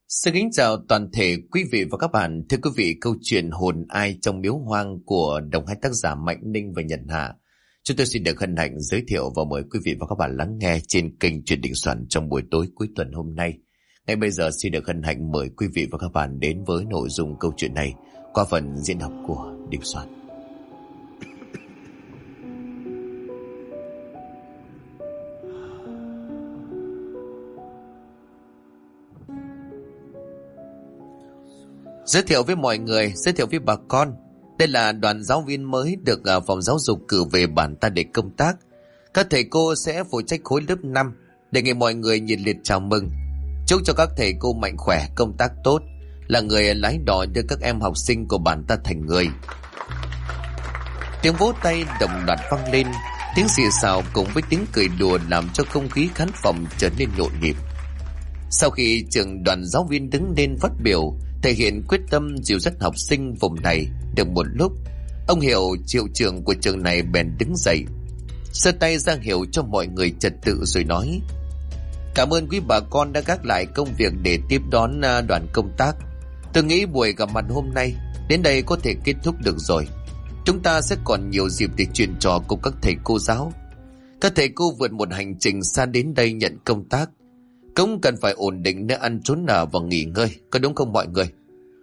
Xin kính chào toàn thể quý vị và các bạn. Thưa quý vị, câu chuyện Hồn Ai trong miếu hoang của đồng hai tác giả Mạnh Ninh và Nhật Hạ, chúng tôi xin được hân hạnh giới thiệu và mời quý vị và các bạn lắng nghe trên kênh Chuyện Đình Soạn trong buổi tối cuối tuần hôm nay. Ngay bây giờ xin được hân hạnh mời quý vị và các bạn đến với nội dung câu chuyện này qua phần diễn đọc của Đình Soạn. Giới thiệu với mọi người, giới thiệu với bà con, đây là đoàn giáo viên mới được phòng giáo dục cử về bản ta để công tác. Các thầy cô sẽ phụ trách khối lớp 5. Đề nghị mọi người nhiệt liệt chào mừng. Chúc cho các thầy cô mạnh khỏe, công tác tốt, là người lái đò đưa các em học sinh của bản ta thành người. Tiếng vỗ tay đồng loạt vang lên, tiếng xì xào cùng với tiếng cười đùa làm cho không khí khán phòng trở nên nhộn nhịp. Sau khi trưởng đoàn giáo viên đứng lên phát biểu, thể hiện quyết tâm dìu dắt học sinh vùng này, được một lúc, ông Hiệu, hiệu trưởng của trường này bèn đứng dậy, giơ tay ra hiệu cho mọi người trật tự rồi nói: "Cảm ơn quý bà con đã gác lại công việc để tiếp đón đoàn công tác. Tôi nghĩ buổi gặp mặt hôm nay đến đây có thể kết thúc được rồi. Chúng ta sẽ còn nhiều dịp để chuyện trò cùng các thầy cô giáo. Các thầy cô vượt một hành trình xa đến đây nhận công tác, cũng cần phải ổn định nơi ăn trốn ở và nghỉ ngơi, có đúng không mọi người?"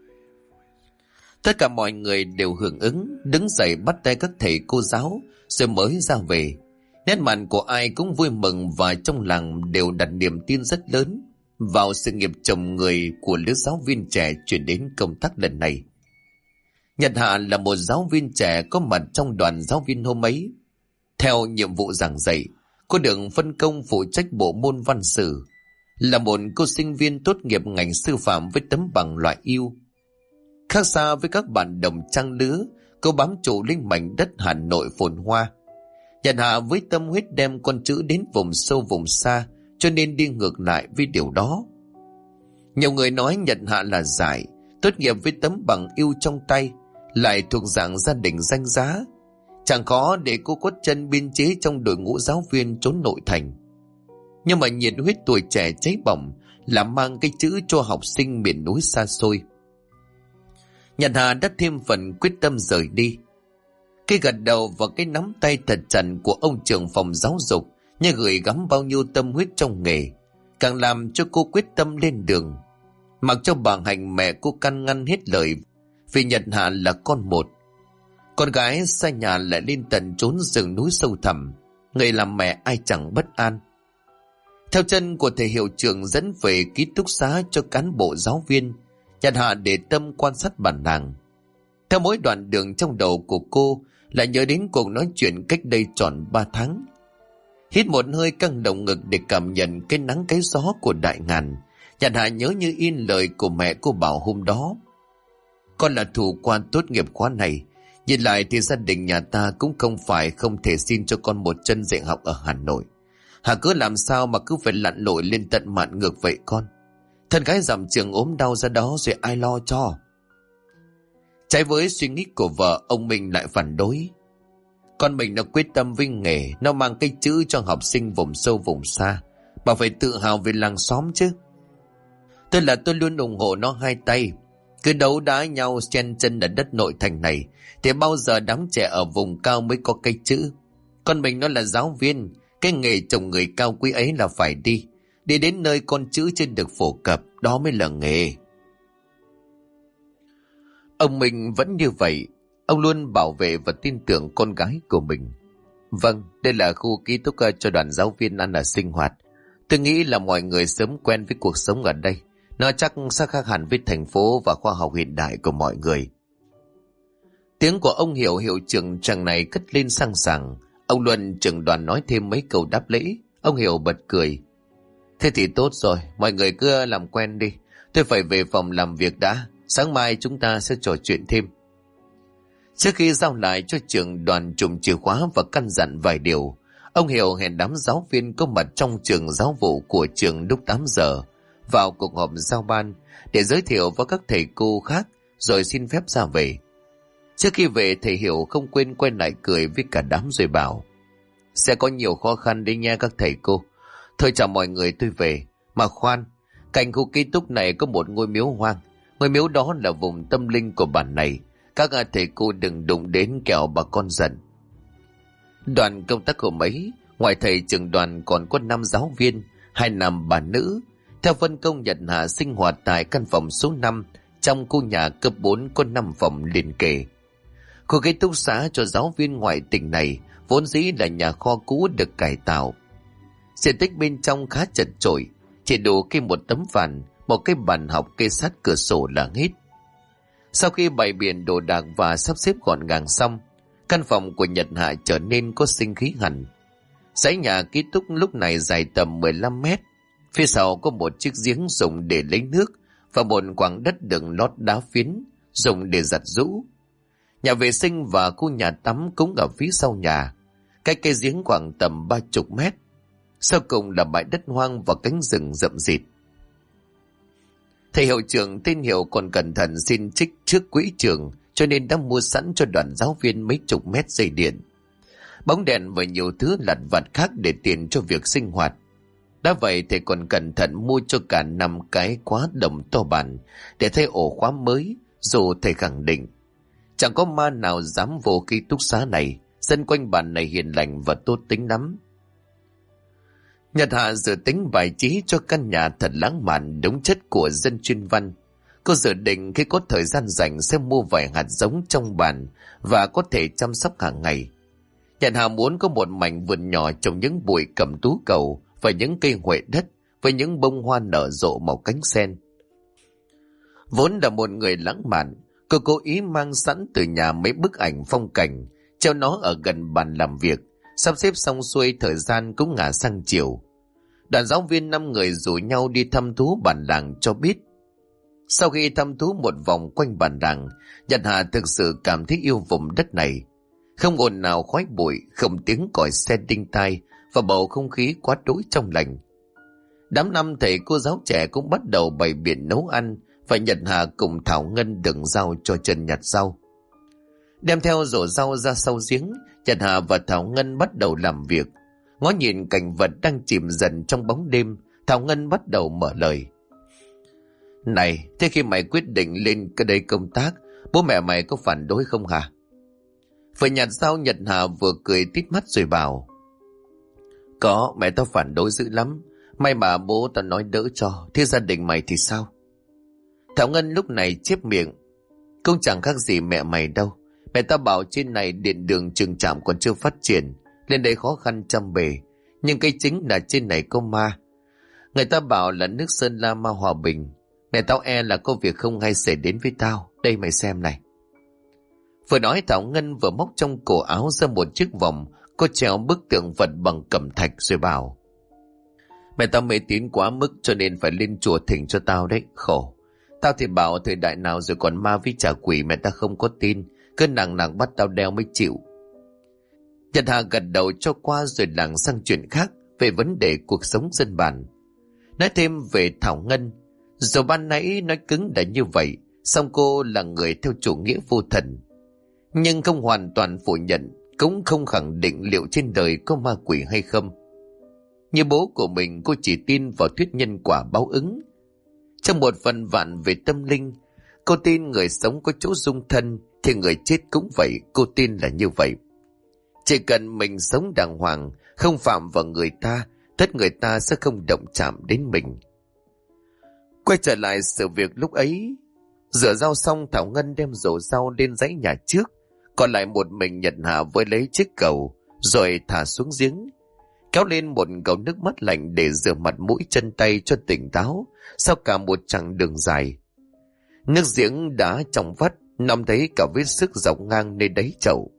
Tất cả mọi người đều hưởng ứng, đứng dậy bắt tay các thầy cô giáo rồi mới ra về. Nét mặt của ai cũng vui mừng và trong lòng đều đặt niềm tin rất lớn vào sự nghiệp chồng người của lứa giáo viên trẻ chuyển đến công tác lần này. Nhật Hạ là một giáo viên trẻ có mặt trong đoàn giáo viên hôm ấy. Theo nhiệm vụ giảng dạy, cô được phân công phụ trách bộ môn văn sử, là một cô sinh viên tốt nghiệp ngành sư phạm với tấm bằng loại ưu. Khác xa với các bạn đồng trang lứa, cô bám trụ lên mảnh đất Hà Nội phồn hoa. Nhật Hạ với tâm huyết đem con chữ đến vùng sâu vùng xa, cho nên đi ngược lại với điều đó. Nhiều người nói Nhật Hạ là giải, tốt nghiệp với tấm bằng ưu trong tay, lại thuộc dạng gia đình danh giá. Chẳng khó để cô có chân biên chế trong đội ngũ giáo viên chốn nội thành. Nhưng mà nhiệt huyết tuổi trẻ cháy bỏng là mang cái chữ cho học sinh miền núi xa xôi. Nhật Hà đã thêm phần quyết tâm rời đi. Cái gật đầu và cái nắm tay thật chặt của ông trưởng phòng giáo dục như gửi gắm bao nhiêu tâm huyết trong nghề, càng làm cho cô quyết tâm lên đường. Mặc cho bà Hạnh mẹ cô can ngăn hết lời, vì Nhật Hà là con một. Con gái xa nhà lại lên tận chốn rừng núi sâu thẳm, người làm mẹ ai chẳng bất an. Theo chân của thầy hiệu trưởng dẫn về ký túc xá cho cán bộ giáo viên, Nhật Hạ để tâm quan sát bản nàng. Theo mỗi đoạn đường trong đầu của cô lại nhớ đến cuộc nói chuyện cách đây tròn 3 tháng. Hít một hơi căng lồng ngực để cảm nhận cái nắng cái gió của đại ngàn, Nhật Hạ nhớ như in lời của mẹ cô bảo hôm đó: "Con là thủ quan tốt nghiệp khóa này, nhìn lại thì gia đình nhà ta cũng không phải không thể xin cho con một chân dạy học ở Hà Nội. Hà cứ làm sao mà cứ phải lặn lội lên tận mạn ngược vậy con? Thân gái dặm trường ốm đau ra đó rồi ai lo cho?" Trái với suy nghĩ của vợ, ông Minh lại phản đối: "Con mình nó quyết tâm với nghề, nó mang cái chữ cho học sinh vùng sâu vùng xa, bà phải tự hào về làng xóm chứ." Tôi luôn ủng hộ nó hai tay. Cứ đấu đá nhau chen chân ở đất nội thành này thì bao giờ đám trẻ ở vùng cao mới có cái chữ. Con mình nó là giáo viên, cái nghề chồng người cao quý ấy là phải đi đến nơi con chữ chưa được phổ cập, đó mới là nghề. Ông Minh vẫn như vậy, ông luôn bảo vệ và tin tưởng con gái của mình. "Vâng, đây là khu ký túc cho đoàn giáo viên ăn ở sinh hoạt. Tôi nghĩ là mọi người sớm quen với cuộc sống ở đây. Nó chắc sẽ khác hẳn với thành phố và khoa học hiện đại của mọi người." Tiếng của ông hiệu trưởng chàng này cất lên sang sảng. Ông Luân trưởng đoàn nói thêm mấy câu đáp lễ. Ông Hiểu bật cười: "Thế thì tốt rồi, mọi người cứ làm quen đi. Tôi phải về phòng làm việc đã, sáng mai chúng ta sẽ trò chuyện thêm." Trước khi giao lại cho trưởng đoàn chùm chìa khóa và căn dặn vài điều, ông Hiểu hẹn đám giáo viên có mặt trong trường giáo vụ của trường lúc 8 giờ vào cuộc họp giao ban để giới thiệu với các thầy cô khác rồi xin phép ra về. Trước khi về, thầy Hiểu không quên quay lại cười với cả đám rồi bảo: "Sẽ có nhiều khó khăn đấy nha các thầy cô. Thôi chào mọi người, tôi về. Mà khoan, Cạnh khu ký túc này có một ngôi miếu hoang. Ngôi miếu đó là vùng tâm linh của bản này. Các thầy cô đừng đụng đến kẻo bà con giận. Đoàn công tác hôm ấy, ngoài thầy trưởng đoàn còn có 5 giáo viên, 2 nam 3 nữ. Theo phân công nhận hạ sinh hoạt tại căn phòng số 5 trong khu nhà cấp 4 có 5 phòng liền kề. Khu ký túc xá cho giáo viên ngoại tỉnh này vốn dĩ là nhà kho cũ được cải tạo. Diện tích bên trong khá chật chội, chỉ đủ khi một tấm phản, một cái bàn học kê sát cửa sổ là hết. Sau khi bày biện đồ đạc và sắp xếp gọn gàng xong, căn phòng của Nhật Hạ trở nên có sinh khí hẳn. Dãy nhà ký túc lúc này dài tầm 15 mét. Phía sau có một chiếc giếng dùng để lấy nước và một khoảng đất được lót đá phiến dùng để giặt giũ. Nhà vệ sinh và khu nhà tắm cũng ở phía sau nhà, cách cây giếng khoảng tầm 30 mét. Sau cùng là bãi đất hoang và cánh rừng rậm rịt. Thầy hiệu trưởng tên Hiệu còn cẩn thận xin trích trước quỹ trường, cho nên đã mua sẵn cho đoàn giáo viên mấy chục mét dây điện, bóng đèn và nhiều thứ lặt vặt khác để tiền cho việc sinh hoạt. Đã vậy thầy còn cẩn thận mua cho cả 5 cái khóa đồng to bản để thay ổ khóa mới, dù thầy khẳng định chẳng có ma nào dám vô ký túc xá này. Dân quanh bản này hiền lành và tốt tính lắm. Nhật Hạ dự tính bài trí cho căn nhà thật lãng mạn đúng chất của dân chuyên văn. Cô dự định khi có thời gian rảnh sẽ mua vài hạt giống trong bàn và có thể chăm sóc hàng ngày. Nhật Hạ muốn có một mảnh vườn nhỏ trồng những bụi cẩm tú cầu và những cây huệ đất với những bông hoa nở rộ màu cánh sen. Vốn là một người lãng mạn, cô cố ý mang sẵn từ nhà mấy bức ảnh phong cảnh, treo nó ở gần bàn làm việc. Sắp xếp xong xuôi, thời gian cũng ngả sang chiều. Đoàn giáo viên 5 người rủ nhau đi thăm thú bản làng cho biết. Sau khi thăm thú một vòng quanh bản làng, Nhật Hà thực sự cảm thấy yêu vùng đất này. Không ồn nào khói bụi, không tiếng còi xe đinh tai và bầu không khí quá đỗi trong lành. Đám năm thầy cô giáo trẻ cũng bắt đầu bày biện nấu ăn và Nhật Hà cùng Thảo Ngân đựng rau cho Trần nhặt rau. Đem theo rổ rau ra sau giếng, Nhật Hà và Thảo Ngân bắt đầu làm việc. Ngó nhìn cảnh vật đang chìm dần trong bóng đêm, Thảo Ngân bắt đầu mở lời. Này, thế khi mày quyết định lên cái đây công tác, bố mẹ mày có phản đối không hả? Vừa nhặt rau, Nhật Hà vừa cười tít mắt rồi bảo. Có, mẹ tao phản đối dữ lắm. May mà bố tao nói đỡ cho. Thế gia đình mày thì sao? Thảo Ngân lúc này chép miệng. Cũng chẳng khác gì mẹ mày đâu. Mẹ tao bảo trên này điện đường trường trạm còn chưa phát triển, lên đây khó khăn trăm bề. Nhưng cái chính là trên này có ma. Người ta bảo là nước Sơn La ma hòa bình. Mẹ tao e là có việc không hay xảy đến với tao. Đây mày xem này. Vừa nói Thảo Ngân vừa móc trong cổ áo ra một chiếc vòng có treo bức tượng Phật bằng cẩm thạch rồi bảo. Mẹ tao mê tín quá mức cho nên phải lên chùa thỉnh cho tao đấy, khổ. Tao thì bảo thời đại nào rồi còn ma với trả quỷ mẹ ta không có tin. Cứ nặng bắt tao đeo mới chịu. Nhật Hà gật đầu cho qua rồi lảng sang chuyện khác về vấn đề cuộc sống dân bản. Nói thêm về Thảo Ngân. Dù ban nãy nói cứng đã như vậy, song cô là người theo chủ nghĩa vô thần. Nhưng không hoàn toàn phủ nhận, cũng không khẳng định liệu trên đời có ma quỷ hay không. Như bố của mình, cô chỉ tin vào thuyết nhân quả báo ứng. Trong một phần vạn về tâm linh, cô tin người sống có chỗ dung thân thì người chết cũng vậy, cô tin là như vậy. Chỉ cần mình sống đàng hoàng, không phạm vào người ta, tất người ta sẽ không động chạm đến mình. Quay trở lại sự việc lúc ấy, rửa rau xong Thảo Ngân đem rổ rau lên dãy nhà trước, còn lại một mình Nhật Hà với lấy chiếc cầu rồi thả xuống giếng, kéo lên một gầu nước mắt lạnh để rửa mặt mũi chân tay cho tỉnh táo sau cả một chặng đường dài. Nước giếng đã trong vắt, nằm thấy cả vết sức dọc ngang nơi đáy chậu.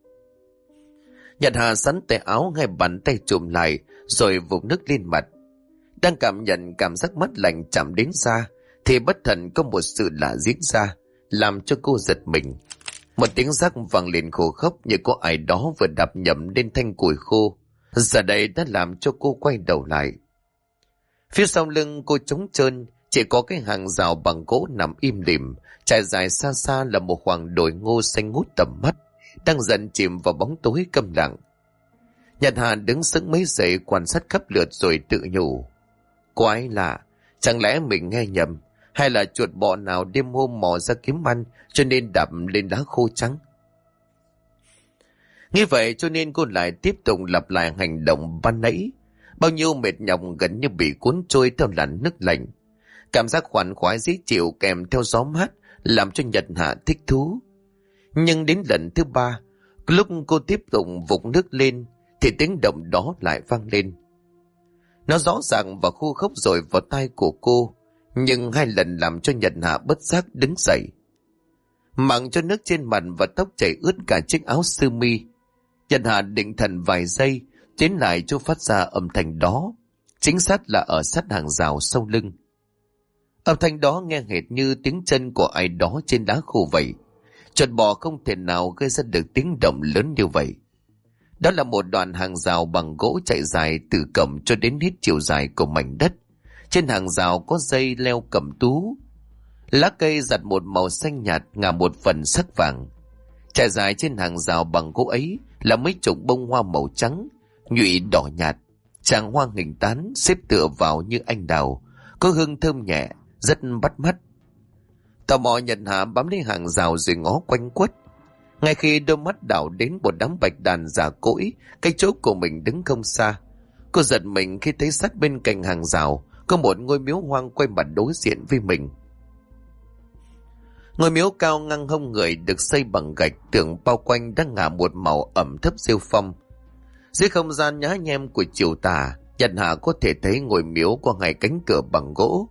Nhật Hà sắn tay áo, hai bàn tay chùm lại rồi vụt nước lên mặt. Đang cảm nhận cảm giác mát lạnh chạm đến da thì bất thần có một sự lạ diễn ra, làm cho cô giật mình. Một tiếng rắc vang lên khô khốc như có ai đó vừa đạp nhầm lên thanh củi khô. Giờ đây đã làm cho cô quay đầu lại. Phía sau lưng cô trống trơn, chỉ có cái hàng rào bằng gỗ nằm im lìm, trải dài xa xa là một khoảng đồi ngô xanh ngút tầm mắt, đang dần chìm vào bóng tối câm lặng. Nhật Hà đứng sững mấy giây quan sát khắp lượt rồi tự nhủ. Quái lạ, Chẳng lẽ mình nghe nhầm, hay là chuột bọ nào đêm hôm mò ra kiếm ăn cho nên đạp lên đá khô trắng? Như vậy cho nên cô lại tiếp tục lặp lại hành động ban nãy. Bao nhiêu mệt nhọc gần như bị cuốn trôi theo làn nước lạnh. Cảm giác khoan khoái dễ chịu kèm theo gió mát làm cho Nhật Hạ thích thú. Nhưng đến lần thứ 3, lúc cô tiếp tục vụt nước lên thì tiếng động đó lại vang lên. Nó rõ ràng và khô khốc rồi vào tai của cô, nhưng 2 lần làm cho Nhật Hạ bất giác đứng dậy. Mặn cho nước trên mặt và tóc chảy ướt cả chiếc áo sơ mi. Nhật Hạ định thần vài giây, tiến lại chỗ phát ra âm thanh đó, chính xác là ở sát hàng rào sau lưng. Âm thanh đó nghe hệt như tiếng chân của ai đó trên đá khô vậy. Chuột bò không thể nào gây ra được tiếng động lớn như vậy. Đó là một đoạn hàng rào bằng gỗ chạy dài từ cổng cho đến hết chiều dài của mảnh đất. Trên hàng rào có dây leo cẩm tú. Lá cây giặt một màu xanh nhạt ngả một phần sắc vàng. Trải dài trên hàng rào bằng gỗ ấy là mấy chục bông hoa màu trắng, nhụy đỏ nhạt. Tràng hoa hình tán xếp tựa vào như anh đào, có hương thơm nhẹ, rất bắt mắt. Tò mò Nhật Hạ bám lấy hàng rào rồi ngó quanh quất. Ngay khi đôi mắt đảo đến một đám bạch đàn già cỗi, cái chỗ của mình đứng không xa, cô giật mình khi thấy sát bên cạnh hàng rào có một ngôi miếu hoang quay mặt đối diện với mình. Ngôi miếu cao ngang hông người được xây bằng gạch, tường bao quanh đang ngả một màu ẩm thấp rêu phong. Dưới không gian nhá nhem của chiều tà, Nhật Hạ có thể thấy ngôi miếu có 2 cánh cửa bằng gỗ.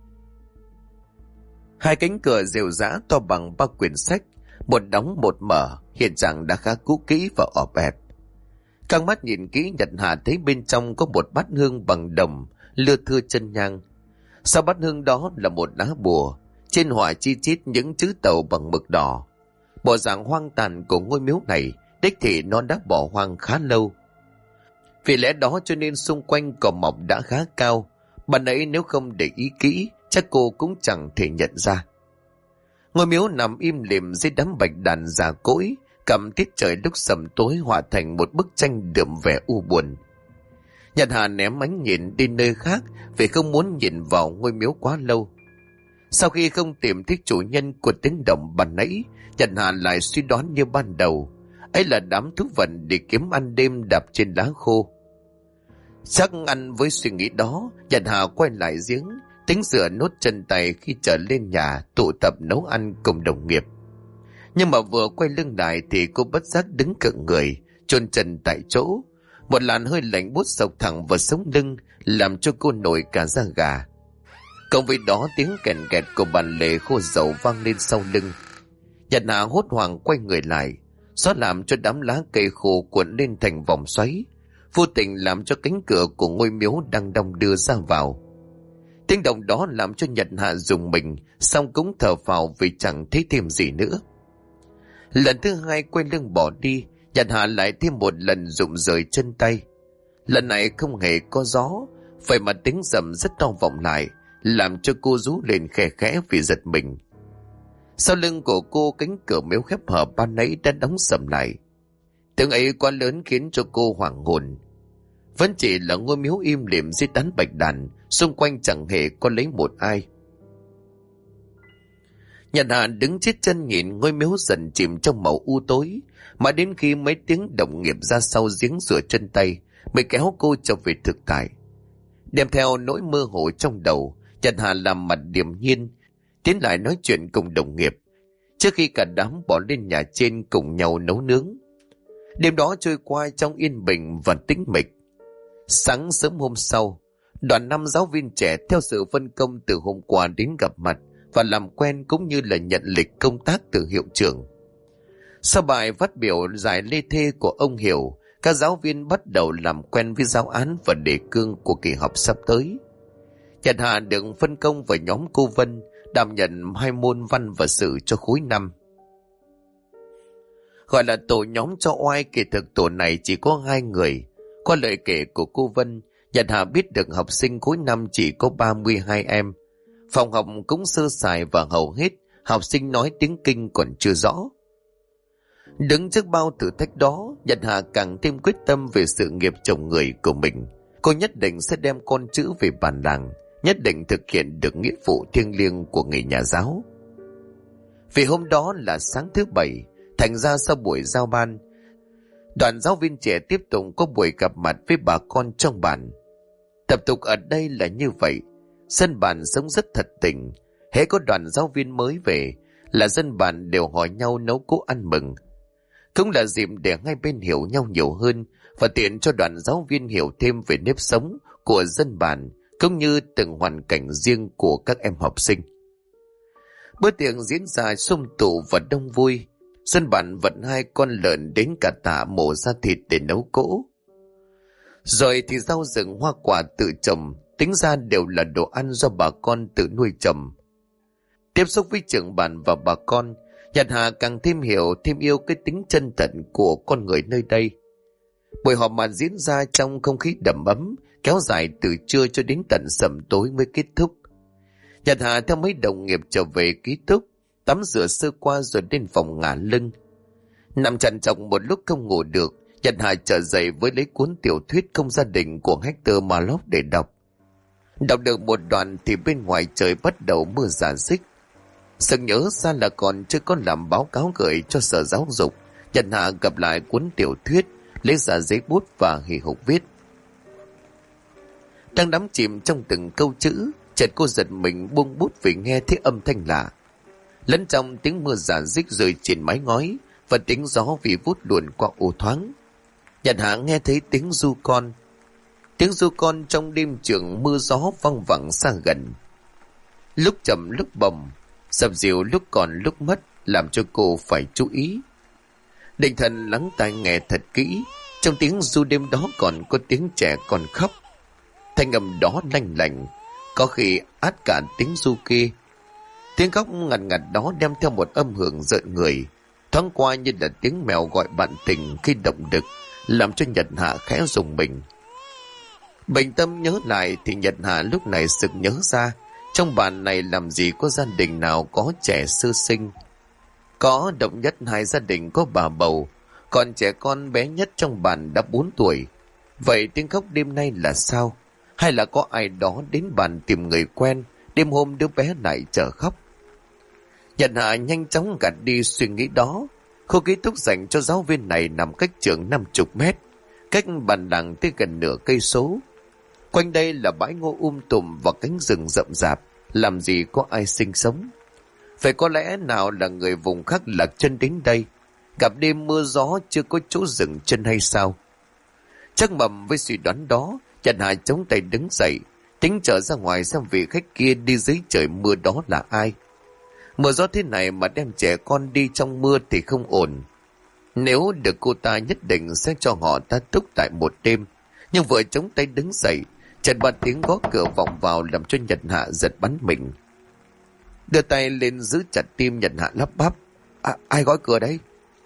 2 cánh cửa rêu rã to bằng 3 quyển sách, một đóng một mở, hiện trạng đã khá cũ kỹ và ọp ẹp. Căng mắt nhìn kỹ, Nhật Hạ thấy bên trong có một bát hương bằng đồng, lưa thưa chân nhang. Sau bát hương đó là một lá bùa, trên họa chi chít những chữ tàu bằng mực đỏ. Bộ dạng hoang tàn của ngôi miếu này, đích thị nó đã bỏ hoang khá lâu. Vì lẽ đó cho nên xung quanh cỏ mọc đã khá cao, bạn ấy nếu không để ý kỹ, chắc cô cũng chẳng thể nhận ra. Ngôi miếu nằm im lìm dưới đám bạch đàn già cỗi, cầm tiết trời lúc sầm tối hòa thành một bức tranh đượm vẻ u buồn. Nhật Hà ném ánh nhìn đi nơi khác vì không muốn nhìn vào ngôi miếu quá lâu. Sau khi không tìm thấy chủ nhân của tiếng động ban nãy, Nhật Hà lại suy đoán như ban đầu, ấy là đám thú vật để kiếm ăn đêm đạp trên đá khô. Chắc ăn với suy nghĩ đó, Nhật Hà quay lại giếng, tính rửa nốt chân tay khi trở lên nhà tụ tập nấu ăn cùng đồng nghiệp. Nhưng mà vừa quay lưng lại thì cô bất giác đứng cựng người, chôn chân tại chỗ. Một làn hơi lạnh buốt sộc thẳng vào sống lưng, làm cho cô nổi cả da gà. Cộng với đó tiếng kèn kẹt của bàn lề khô dầu vang lên sau lưng. Nhật Hà hốt hoảng quay người lại, xóa làm cho đám lá cây khô cuộn lên thành vòng xoáy, vô tình làm cho cánh cửa của ngôi miếu đang đong đưa ra vào. Tiếng động đó làm cho Nhật Hạ rùng mình, xong cũng thở phào vì chẳng thấy thêm gì nữa. Lần thứ 2 quay lưng bỏ đi, Nhật Hạ lại thêm một lần rụng rời chân tay. Lần này không hề có gió, vậy mà tiếng rầm rất to vọng lại, làm cho cô rú lên khẽ khẽ vì giật mình. Sau lưng của cô, cánh cửa miếu khép hờ ban nãy đã đóng sầm lại. Tiếng ấy quá lớn khiến cho cô hoảng hồn. Vẫn chỉ là ngôi miếu im lìm dưới tán bạch đàn, xung quanh chẳng hề có lấy một ai. Nhật Hà đứng chết chân nhìn ngôi miếu dần chìm trong màu u tối, mà đến khi mấy tiếng đồng nghiệp ra sau giếng rửa chân tay mới kéo cô trở về thực tại. Đem theo nỗi mơ hồ trong đầu, Nhật Hà làm mặt điềm nhiên, tiến lại nói chuyện cùng đồng nghiệp, trước khi cả đám bỏ lên nhà trên cùng nhau nấu nướng. Đêm đó trôi qua trong yên bình và tĩnh mịch. Sáng sớm hôm sau, đoàn 5 giáo viên trẻ theo sự phân công từ hôm qua đến gặp mặt và làm quen cũng như là nhận lịch công tác từ hiệu trưởng. Sau bài phát biểu giải lê thê của ông Hiểu, các giáo viên bắt đầu làm quen với giáo án và đề cương của kỳ họp sắp tới. Nhật Hà được phân công vào nhóm cô Vân, đảm nhận 2 môn văn và sử cho khối 5. Gọi là tổ nhóm cho oai, kỳ thực tổ này chỉ có 2 người. Qua lời kể của cô Vân, Nhật Hà biết được học sinh khối 5 chỉ có 32 em. Phòng học cũng sơ sài và hầu hết học sinh nói tiếng Kinh còn chưa rõ. Đứng trước bao thử thách đó, Nhật Hà càng thêm quyết tâm về sự nghiệp chồng người của mình. Cô nhất định sẽ đem con chữ về bản làng, nhất định thực hiện được nghĩa vụ thiêng liêng của người nhà giáo. Vì hôm đó là sáng thứ Bảy, thành ra sau buổi giao ban, đoàn giáo viên trẻ tiếp tục có buổi gặp mặt với bà con trong bản. Tập tục ở đây là như vậy, dân bản sống rất thật tình. Hễ có đoàn giáo viên mới về là dân bản đều hỏi nhau nấu cỗ ăn mừng. Cũng là dịp để hai bên hiểu nhau nhiều hơn và tiện cho đoàn giáo viên hiểu thêm về nếp sống của dân bản cũng như từng hoàn cảnh riêng của các em học sinh. Bữa tiệc diễn ra sum tụ và đông vui. Dân bản vận 2 con lợn đến cả tạ mổ ra thịt để nấu cỗ. Rồi thì rau rừng hoa quả tự trồng, tính ra đều là đồ ăn do bà con tự nuôi trồng. Tiếp xúc với trưởng bản và bà con, Nhật Hà càng thêm hiểu thêm yêu cái tính chân thật của con người nơi đây. Buổi họp mặt diễn ra trong không khí đầm ấm, kéo dài từ trưa cho đến tận sẩm tối mới kết thúc. Nhật Hà theo mấy đồng nghiệp trở về ký túc, tắm rửa sơ qua rồi đến phòng ngả lưng. Nằm trằn trọc một lúc không ngủ được, Nhật Hà trở dậy với lấy cuốn tiểu thuyết Không gia đình của Hector Mallock để đọc. Đọc được một đoạn thì bên ngoài trời bắt đầu mưa rả rích. Sực nhớ ra là còn chưa có làm báo cáo gửi cho sở giáo dục. Nhật Hà gặp lại cuốn tiểu thuyết, lấy ra giấy bút và hì hục viết. Đang đắm chìm trong từng câu chữ, chợt cô giật mình buông bút vì nghe thấy âm thanh lạ. Lẫn trong tiếng mưa rả rích rơi trên mái ngói và tiếng gió vì vút luồn qua ô thoáng, Nhật Hà nghe thấy tiếng ru con. Tiếng ru con trong đêm trường mưa gió văng vẳng xa gần, lúc chậm lúc bồng, dập dìu lúc còn lúc mất, làm cho cô phải chú ý. Định thần lắng tai nghe thật kỹ. Trong tiếng ru đêm đó còn có tiếng trẻ con khóc. Thanh âm đó lanh lành, có khi át cả tiếng ru kia. Tiếng khóc ngặt ngặt đó đem theo một âm hưởng rợn người, thoáng qua như là tiếng mèo gọi bạn tình khi động đực, làm cho Nhật Hà khẽ rùng mình. Bình tâm nhớ lại thì Nhật Hà lúc này sực nhớ ra, trong bản này làm gì có gia đình nào có trẻ sơ sinh. Có động nhất 2 gia đình có bà bầu, còn trẻ con bé nhất trong bản đã 4 tuổi. Vậy tiếng khóc đêm nay là sao? Hay là có ai đó đến bản tìm người quen, đêm hôm đứa bé lại chờ khóc? Nhật Hà nhanh chóng gạt đi suy nghĩ đó. Khu ký túc dành cho giáo viên này nằm cách trường 50 mét, cách bản làng tới gần nửa cây số. Quanh đây là bãi ngô tùm và cánh rừng rậm rạp, làm gì có ai sinh sống. Phải có lẽ nào là người vùng khác lạc chân đến đây, gặp đêm mưa gió chưa có chỗ dừng chân hay sao? Chắc mầm với suy đoán đó, Nhật Hà chống tay đứng dậy, tính trở ra ngoài xem vị khách kia đi dưới trời mưa đó là ai. Mưa gió thế này mà đem trẻ con đi trong mưa thì không ổn. Nếu được cô ta nhất định sẽ cho họ ta túc tại một đêm. Nhưng vừa chống tay đứng dậy, chợt ba tiếng gõ cửa vọng vào làm cho Nhật Hạ giật bắn mình. Đưa tay lên giữ chặt tim, Nhật Hạ lắp bắp. Ai gõ cửa đấy?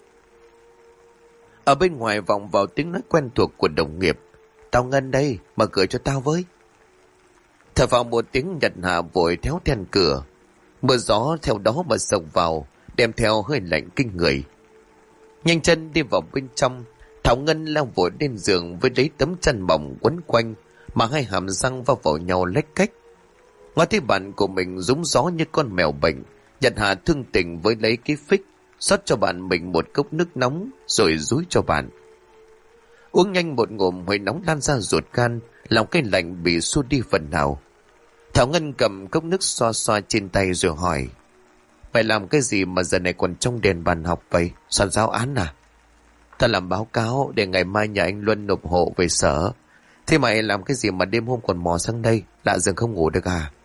Ở bên ngoài vọng vào tiếng nói quen thuộc của đồng nghiệp. Tao Ngân đây, mở cửa cho tao với. Thở vào một tiếng, Nhật Hạ vội theo then cửa. Mưa gió theo đó mà sộc vào, đem theo hơi lạnh kinh người. Nhanh chân đi vào bên trong, Thảo Ngân lao vội lên giường với lấy tấm chăn mỏng quấn quanh, mà hai hàm răng vào nhau lách cách. Ngó thấy bạn của mình rúng gió như con mèo bệnh, Nhật Hà thương tình với lấy cái phích, xót cho bạn mình một cốc nước nóng rồi dúi cho bạn. Uống nhanh một ngụm, hơi nóng lan ra ruột gan, lòng cái lạnh bị xua đi phần nào. Thảo Ngân cầm cốc nước xoa xoa trên tay rồi hỏi: Mày làm cái gì mà giờ này còn trong đèn bàn học vậy? Soạn giáo án à? Ta làm báo cáo để ngày mai nhà anh Luân nộp hộ về sở. Thế mày làm cái gì mà đêm hôm còn mò sang đây, lạ giường không ngủ được à?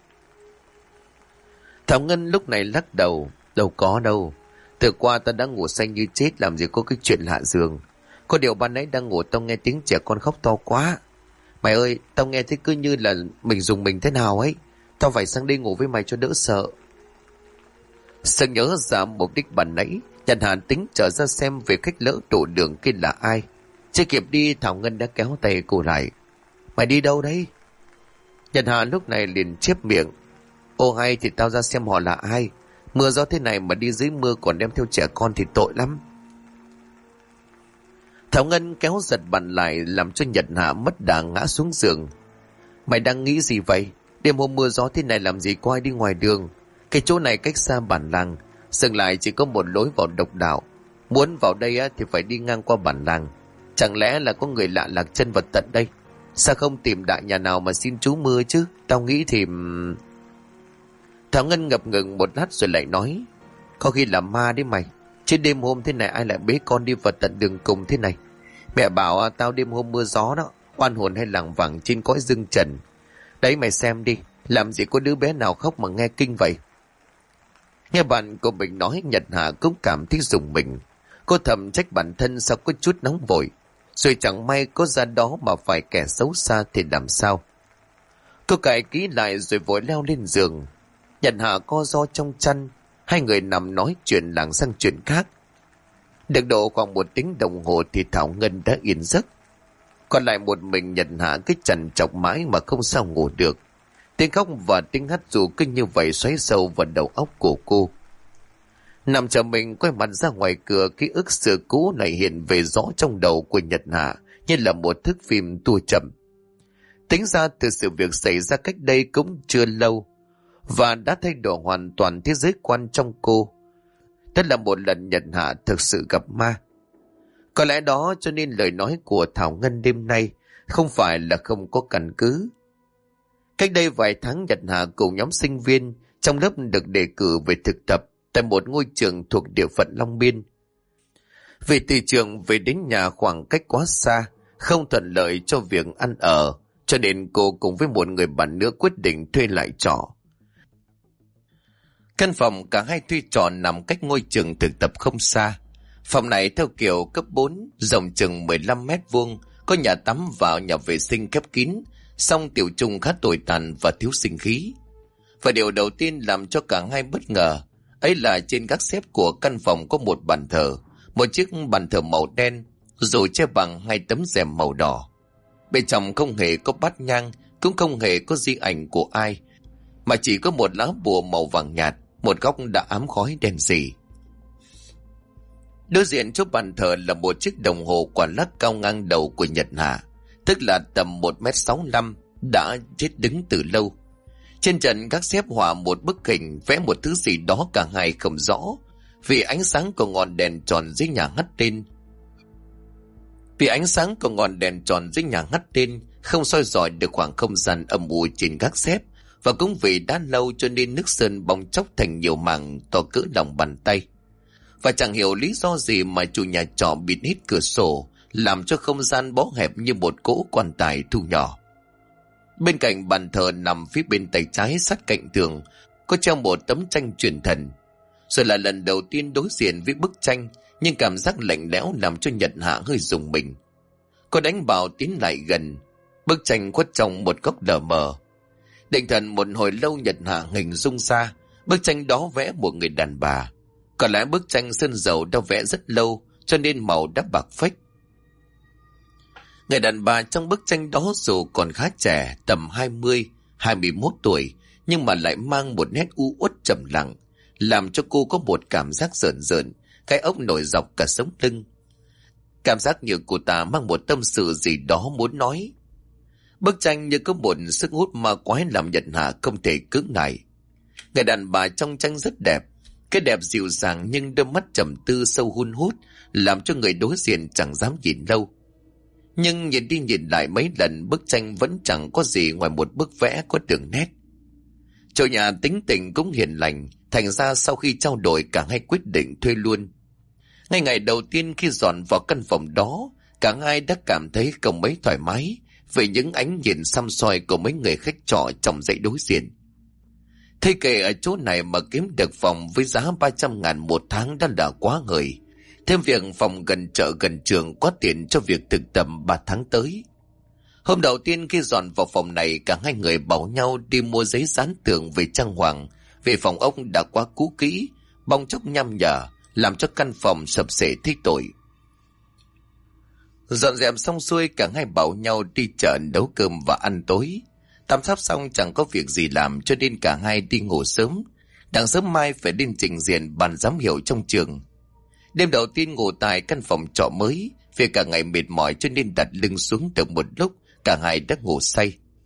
Thảo Ngân lúc này lắc đầu: Đâu có đâu. Từ qua ta đã ngủ say như chết, làm gì có cái chuyện lạ giường. Có điều ban nãy đang ngủ tao nghe tiếng trẻ con khóc to quá. Mày ơi, tao nghe thấy cứ như là mình dùng mình thế nào ấy. Tao phải sang đây ngủ với mày cho đỡ sợ. Sực nhớ ra mục đích ban nãy, Nhật Hà tính trở ra xem về khách lỡ đổ đường kia là ai. Chưa kịp đi, Thảo Ngân đã kéo tay cô lại. Mày đi đâu đấy? Nhật Hà lúc này liền chép miệng: Ô hay thì tao ra xem họ là ai. Mưa gió thế này mà đi dưới mưa còn đem theo trẻ con thì tội lắm. Thảo Ngân kéo giật bàn lại làm cho Nhật Hà mất đà ngã xuống giường. Mày đang nghĩ gì vậy? Đêm hôm mưa gió thế này làm gì có ai đi ngoài đường. Cái chỗ này cách xa bản làng, dừng lại chỉ có một lối vào độc đạo. Muốn vào đây thì phải đi ngang qua bản làng. Chẳng lẽ là có người lạ lạc chân vào tận đây? Sao không tìm đại nhà nào mà xin trú mưa chứ? Tao nghĩ thì... Thảo Ngân ngập ngừng một lát rồi lại nói, có khi là ma đấy mày. Chứ đêm hôm thế này ai lại bế con đi vào tận đường cùng thế này. Mẹ bảo tao đêm hôm mưa gió đó, oan hồn hay lảng vảng trên cõi dương trần. Đấy mày xem đi, làm gì có đứa bé nào khóc mà nghe kinh vậy. Nghe bạn của mình nói, Nhật Hà cũng cảm thấy rùng mình. Cô thầm trách bản thân sao có chút nóng vội. Rồi chẳng may có ra đó mà phải kẻ xấu xa thì làm sao. Cô cài kỹ lại rồi vội leo lên giường. Nhật Hà co ro trong chăn. Hai người nằm nói chuyện lảng sang chuyện khác. Được độ khoảng 1 tiếng đồng hồ thì Thảo Ngân đã yên giấc. Còn lại một mình Nhật Hà cứ trằn trọc mãi mà không sao ngủ được. Tiếng khóc và tiếng hắt dù cứ như vậy xoáy sâu vào đầu óc của cô. Nằm chờ mình quay mặt ra ngoài cửa, ký ức xưa cũ lại hiện về rõ trong đầu của Nhật Hà như là một thước phim tua chậm. Tính ra từ sự việc xảy ra cách đây cũng chưa lâu và đã thay đổi hoàn toàn thế giới quan trong cô. Đó là một lần Nhật Hà thực sự gặp ma. Có lẽ đó cho nên lời nói của Thảo Ngân đêm nay không phải là không có căn cứ. Cách đây vài tháng, Nhật Hà cùng nhóm sinh viên trong lớp được đề cử về thực tập tại một ngôi trường thuộc địa phận Long Biên. Vì từ trường về đến nhà khoảng cách quá xa, không thuận lợi cho việc ăn ở, cho nên cô cùng với một người bạn nữa quyết định thuê lại trọ. Căn phòng cả hai thuê trọ nằm cách ngôi trường thực tập không xa. Phòng này theo kiểu cấp 4, rộng chừng 15 mét vuông, có nhà tắm và nhà vệ sinh khép kín, song tiểu chung khá tồi tàn và thiếu sinh khí. Và điều đầu tiên làm cho cả hai bất ngờ, ấy là trên gác xếp của căn phòng có một bàn thờ, một chiếc bàn thờ màu đen, rồi che bằng 2 tấm rèm màu đỏ. Bên trong không hề có bát nhang, cũng không hề có di ảnh của ai, mà chỉ có một lá bùa màu vàng nhạt, một góc đã ám khói đen sì. Đối diện chỗ bàn thờ là một chiếc đồng hồ quả lắc cao ngang đầu của Nhật Hà, tức là tầm 1m65, đã chết đứng từ lâu. Trên trần gác xếp họa một bức hình vẽ một thứ gì đó cả hai không rõ, vì ánh sáng của ngọn đèn tròn dưới nhà hắt lên. Không soi rọi được khoảng không gian âm u trên gác xếp, và cũng vì đã lâu cho nên nước sơn bong chóc thành nhiều mảng to cỡ lòng bàn tay. Và chẳng hiểu lý do gì mà chủ nhà trọ bịt hết cửa sổ, làm cho không gian bó hẹp như một cỗ quan tài thu nhỏ. Bên cạnh bàn thờ nằm phía bên tay trái sát cạnh tường có treo một tấm tranh truyền thần. Rồi là lần đầu tiên đối diện với bức tranh, nhưng cảm giác lạnh lẽo làm cho Nhật Hạ hơi rùng mình. Cô đánh bảo tiến lại gần. Bức tranh khuất trong một góc lờ mờ. Định thần một hồi lâu, Nhật Hạ hình dung ra bức tranh đó vẽ một người đàn bà. Có lẽ bức tranh sơn dầu đã vẽ rất lâu, cho nên màu đã bạc phách. Người đàn bà trong bức tranh đó dù còn khá trẻ, tầm 20, 21 tuổi, nhưng mà lại mang một nét u uất trầm lặng, làm cho cô có một cảm giác rợn rợn, cái ốc nổi dọc cả sống lưng. Cảm giác như cô ta mang một tâm sự gì đó muốn nói. Bức tranh như có một sức hút ma quái làm Nhật Hạ không thể cưỡng lại. Người đàn bà trong tranh rất đẹp, cái đẹp dịu dàng nhưng đôi mắt trầm tư sâu hun hút, làm cho người đối diện chẳng dám nhìn lâu. Nhưng nhìn đi nhìn lại mấy lần, bức tranh vẫn chẳng có gì ngoài một bức vẽ có đường nét. Chủ nhà tính tình cũng hiền lành, thành ra sau khi trao đổi cả hai quyết định thuê luôn. Ngay ngày đầu tiên khi dọn vào căn phòng đó, cả hai đã cảm thấy không mấy thoải mái vì những ánh nhìn săm soi của mấy người khách trọ trong dãy đối diện. Thế kể ở chỗ này mà kiếm được phòng với giá 300.000 một tháng đã là quá ngời. Thêm việc phòng gần chợ gần trường có tiền cho việc thực tập 3 tháng tới. Hôm đầu tiên khi dọn vào phòng này, cả hai người bảo nhau đi mua giấy dán tường về trang hoàng, vì phòng ốc đã quá cũ kỹ, bong chóc nham nhở, làm cho căn phòng sập xệ thấy tội. Dọn dẹp xong xuôi, cả hai bảo nhau đi chợ nấu cơm và ăn tối. Tắm sắp xong chẳng có việc gì làm cho nên cả hai đi ngủ sớm. Đặng sớm mai phải đến trình diện ban giám hiệu trong trường. Đêm đầu tiên ngủ tại căn phòng trọ mới, vì cả ngày mệt mỏi cho nên đặt lưng xuống được một lúc, cả hai đã ngủ say.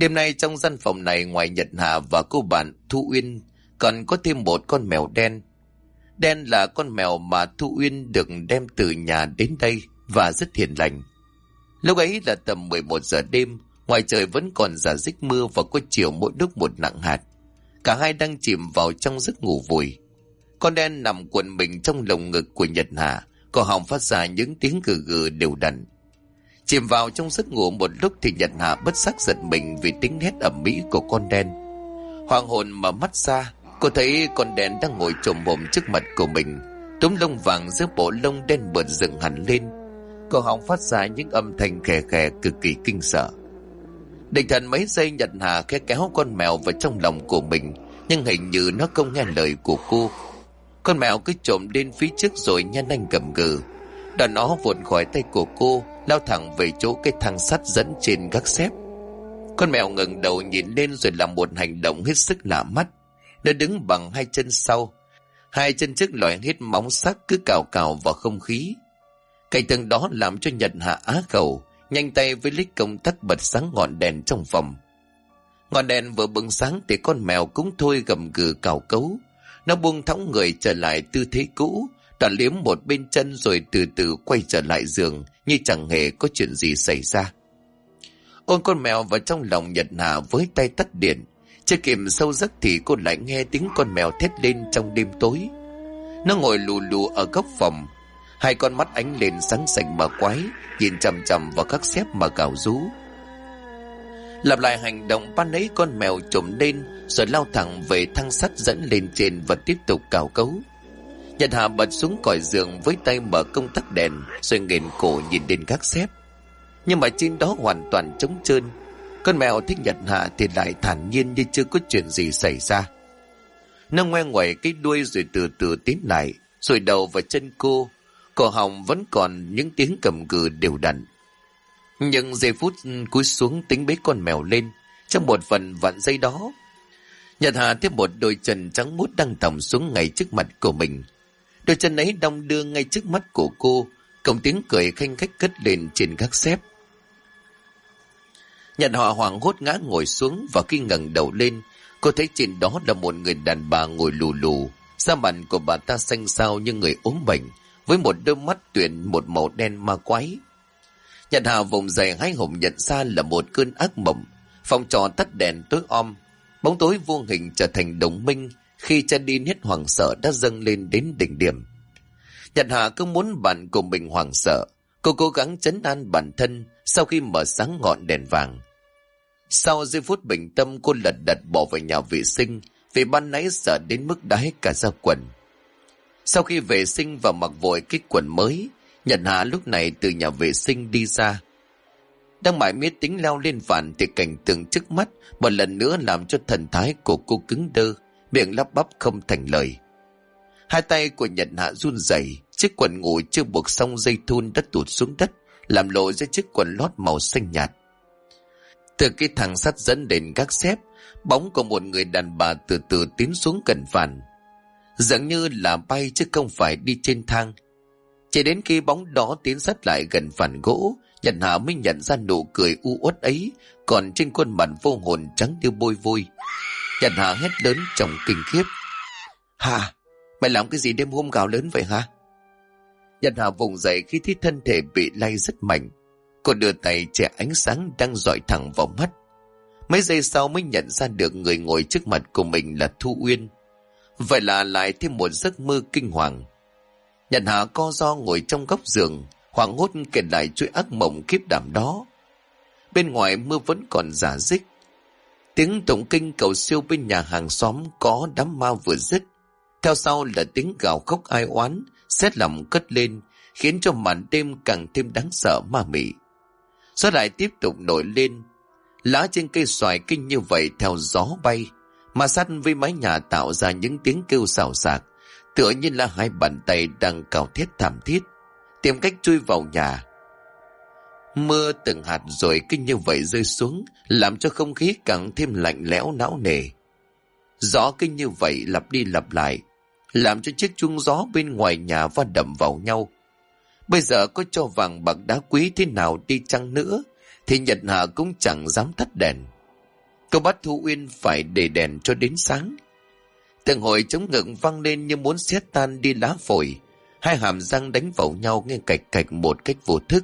Đêm nay trong gian phòng này, ngoài Nhật Hà và cô bạn Thu Uyên, còn có thêm một con mèo đen. Đen là con mèo mà Thu Uyên được đem từ nhà đến đây và rất hiền lành. Lúc ấy là tầm 11 giờ đêm, ngoài trời vẫn còn rả rích mưa và có chiều mỗi lúc một nặng hạt. Cả hai đang chìm vào trong giấc ngủ vùi. Con đen nằm cuộn mình trong lồng ngực của Nhật Hà, cổ họng phát ra những tiếng gừ gừ đều đặn. Chìm vào trong giấc ngủ một lúc thì Nhật Hà bất giác giật mình vì tiếng hét ầm ĩ của con đen. Hoàng hồn mở mắt ra, cô thấy con đen đang ngồi chồm hổm trước mặt của mình, túm lông vàng giữa bộ lông đen bượt dựng hẳn lên. Cổ họng phát ra những âm thanh khè khè cực kỳ kinh sợ. Định thần mấy giây, Nhật Hà khẽ kéo con mèo vào trong lòng của mình, nhưng hình như nó không nghe lời của cô. Con mèo cứ trồm lên phía trước rồi nhăn nanh gầm gừ. Đoạn nó vụt khỏi tay của cô, lao thẳng về chỗ cái thang sắt dẫn trên gác xếp. Con mèo ngẩng đầu nhìn lên rồi làm một hành động hết sức lạ mắt. Nó đứng bằng hai chân sau, hai chân trước lòi hết móng sắc cứ cào cào vào không khí. Cảnh tượng đó làm cho Nhật Hạ á khẩu, nhanh tay với lấy công tắc bật sáng ngọn đèn trong phòng. Ngọn đèn vừa bừng sáng thì con mèo cũng thôi gầm gừ cào cấu. Nó buông thõng người trở lại tư thế cũ, đoạn liếm một bên chân rồi từ từ quay trở lại giường như chẳng hề có chuyện gì xảy ra. Ôm con mèo vào trong lòng, Nhật Hà với tay tắt điện. Chưa kịp sâu giấc thì cô lại nghe tiếng con mèo thét lên trong đêm tối. Nó ngồi lù lù ở góc phòng, hai con mắt ánh lên sáng sạch mà quái, nhìn chằm chằm vào các xếp mà gào rú. Lặp lại hành động ban nãy, con mèo trồm lên rồi lao thẳng về thang sắt dẫn lên trên và tiếp tục cào cấu. Nhật Hà bật xuống còi giường với tay mở công tắc đèn rồi nghển cổ nhìn lên các xếp, nhưng mà trên đó hoàn toàn trống trơn. Con mèo thích Nhật Hà thì lại thản nhiên như chưa có chuyện gì xảy ra. Nó ngoe ngoẩy cái đuôi rồi từ từ tiến lại, rồi đầu vào chân cô. Cổ họng vẫn còn những tiếng gầm gừ đều đặn. Nhưng giây phút cúi xuống tính bế con mèo lên, trong một phần vạn giây đó, Nhật Hà thấy một đôi chân trắng muốt đang thòng xuống ngay trước mặt của mình. Đôi chân ấy đong đưa ngay trước mắt của cô, cộng tiếng cười khanh khách cất lên trên gác xếp. Nhật Hà hoảng hốt ngã ngồi xuống, và khi ngẩng đầu lên, cô thấy trên đó là một người đàn bà ngồi lù lù. Da mặt của bà ta xanh xao như người ốm bệnh, với một đôi mắt tuyển một màu đen ma quái. Nhật Hà vùng dậy hái hùng nhận ra là một cơn ác mộng. Phòng trọ tắt đèn tối om, bóng tối vô hình trở thành đồng minh khi cha đi hết hoảng sợ đã dâng lên đến đỉnh điểm. Nhật Hà không muốn bạn của mình hoảng sợ, cô cố gắng trấn an bản thân sau khi mở sáng ngọn đèn vàng. Sau giây phút bình tâm, cô lật đật bỏ vào nhà vệ sinh vì ban nãy sợ đến mức đã hết cả ra quần. Sau khi vệ sinh và mặc vội cái quần mới, Nhật Hà lúc này từ nhà vệ sinh đi ra. Đang mải miết tính leo lên phản thì cảnh tượng trước mắt một lần nữa làm cho thần thái của cô cứng đơ, miệng lắp bắp không thành lời. Hai tay của Nhật Hạ run rẩy, chiếc quần ngủ chưa buộc xong dây thun đã tụt xuống đất, làm lộ ra chiếc quần lót màu xanh nhạt. Từ cái thang sắt dẫn đến các xếp, bóng của một người đàn bà từ từ tiến xuống gần phản, dường như là bay chứ không phải đi trên thang. Chỉ đến khi bóng đó tiến sát lại gần phản gỗ, Nhật Hà mới nhận ra nụ cười u uất ấy còn trên khuôn mặt vô hồn trắng như bôi vôi. Nhật Hà hét lớn trong kinh khiếp: "Hà, mày làm cái gì đêm hôm gào lớn vậy hả?" Nhật Hà vùng dậy khi thấy thân thể bị lay rất mạnh. Cô đưa tay che ánh sáng đang dọi thẳng vào mắt. Mấy giây sau mới nhận ra được người ngồi trước mặt của mình là Thu Uyên. Vậy là lại thêm một giấc mơ kinh hoàng. Nhật Hà co ro ngồi trong góc giường, hoảng hốt kể lại chuỗi ác mộng khiếp đảm đó. Bên ngoài mưa vẫn còn rả rích. Tiếng tụng kinh cầu siêu bên nhà hàng xóm có đám ma vừa dứt. Theo sau là tiếng gào khóc ai oán, sét lòng cất lên, khiến cho màn đêm càng thêm đáng sợ ma mị. Gió lại tiếp tục nổi lên. Lá trên cây xoài kinh như vậy theo gió bay, mà sát với mái nhà tạo ra những tiếng kêu xào xạc, tựa như là hai bàn tay đang cào thét thảm thiết, tìm cách chui vào nhà. Mưa từng hạt rồi kinh như vậy rơi xuống, làm cho không khí càng thêm lạnh lẽo não nề. Gió kinh như vậy lặp đi lặp lại, làm cho chiếc chuông gió bên ngoài nhà va đập vào nhau. Bây giờ có cho vàng bạc đá quý thế nào đi chăng nữa, thì Nhật Hà cũng chẳng dám tắt đèn. Cô bắt Thu Uyên phải để đèn cho đến sáng. Từng hồi chống ngực vang lên như muốn xé tan đi lá phổi. Hai hàm răng đánh vào nhau nghe cạch cạch một cách vô thức.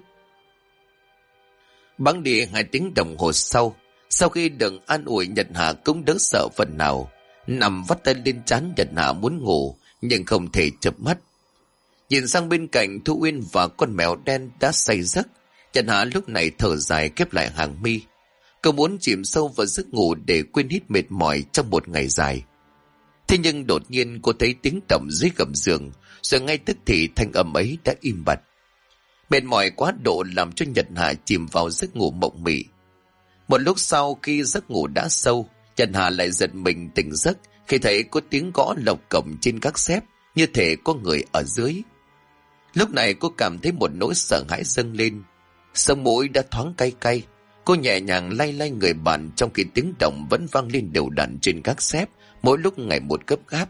Bắn đi 2 tiếng đồng hồ sau khi được an ủi, Nhật Hà cũng đỡ sợ phần nào. Nằm vắt tay lên trán, Nhật Hà muốn ngủ nhưng không thể chợp mắt. Nhìn sang bên cạnh, Thu Uyên và con mèo đen đã say giấc. Nhật Hà lúc này thở dài khép lại hàng mi. Cô muốn chìm sâu vào giấc ngủ để quên hết mệt mỏi trong một ngày dài. Thế nhưng đột nhiên cô thấy tiếng động dưới gầm giường, rồi ngay tức thì thanh âm ấy đã im bặt. Mệt mỏi quá độ làm cho Nhật Hà chìm vào giấc ngủ mộng mị. Một lúc sau khi giấc ngủ đã sâu, Nhật Hà lại giật mình tỉnh giấc khi thấy có tiếng gõ lộc cổng trên các xếp, như thể có người ở dưới. Lúc này cô cảm thấy một nỗi sợ hãi dâng lên, sống mũi đã thoáng cay cay. Cô nhẹ nhàng lay lay người bạn trong khi tiếng động vẫn vang lên đều đặn trên các xếp, mỗi lúc ngày một gấp gáp.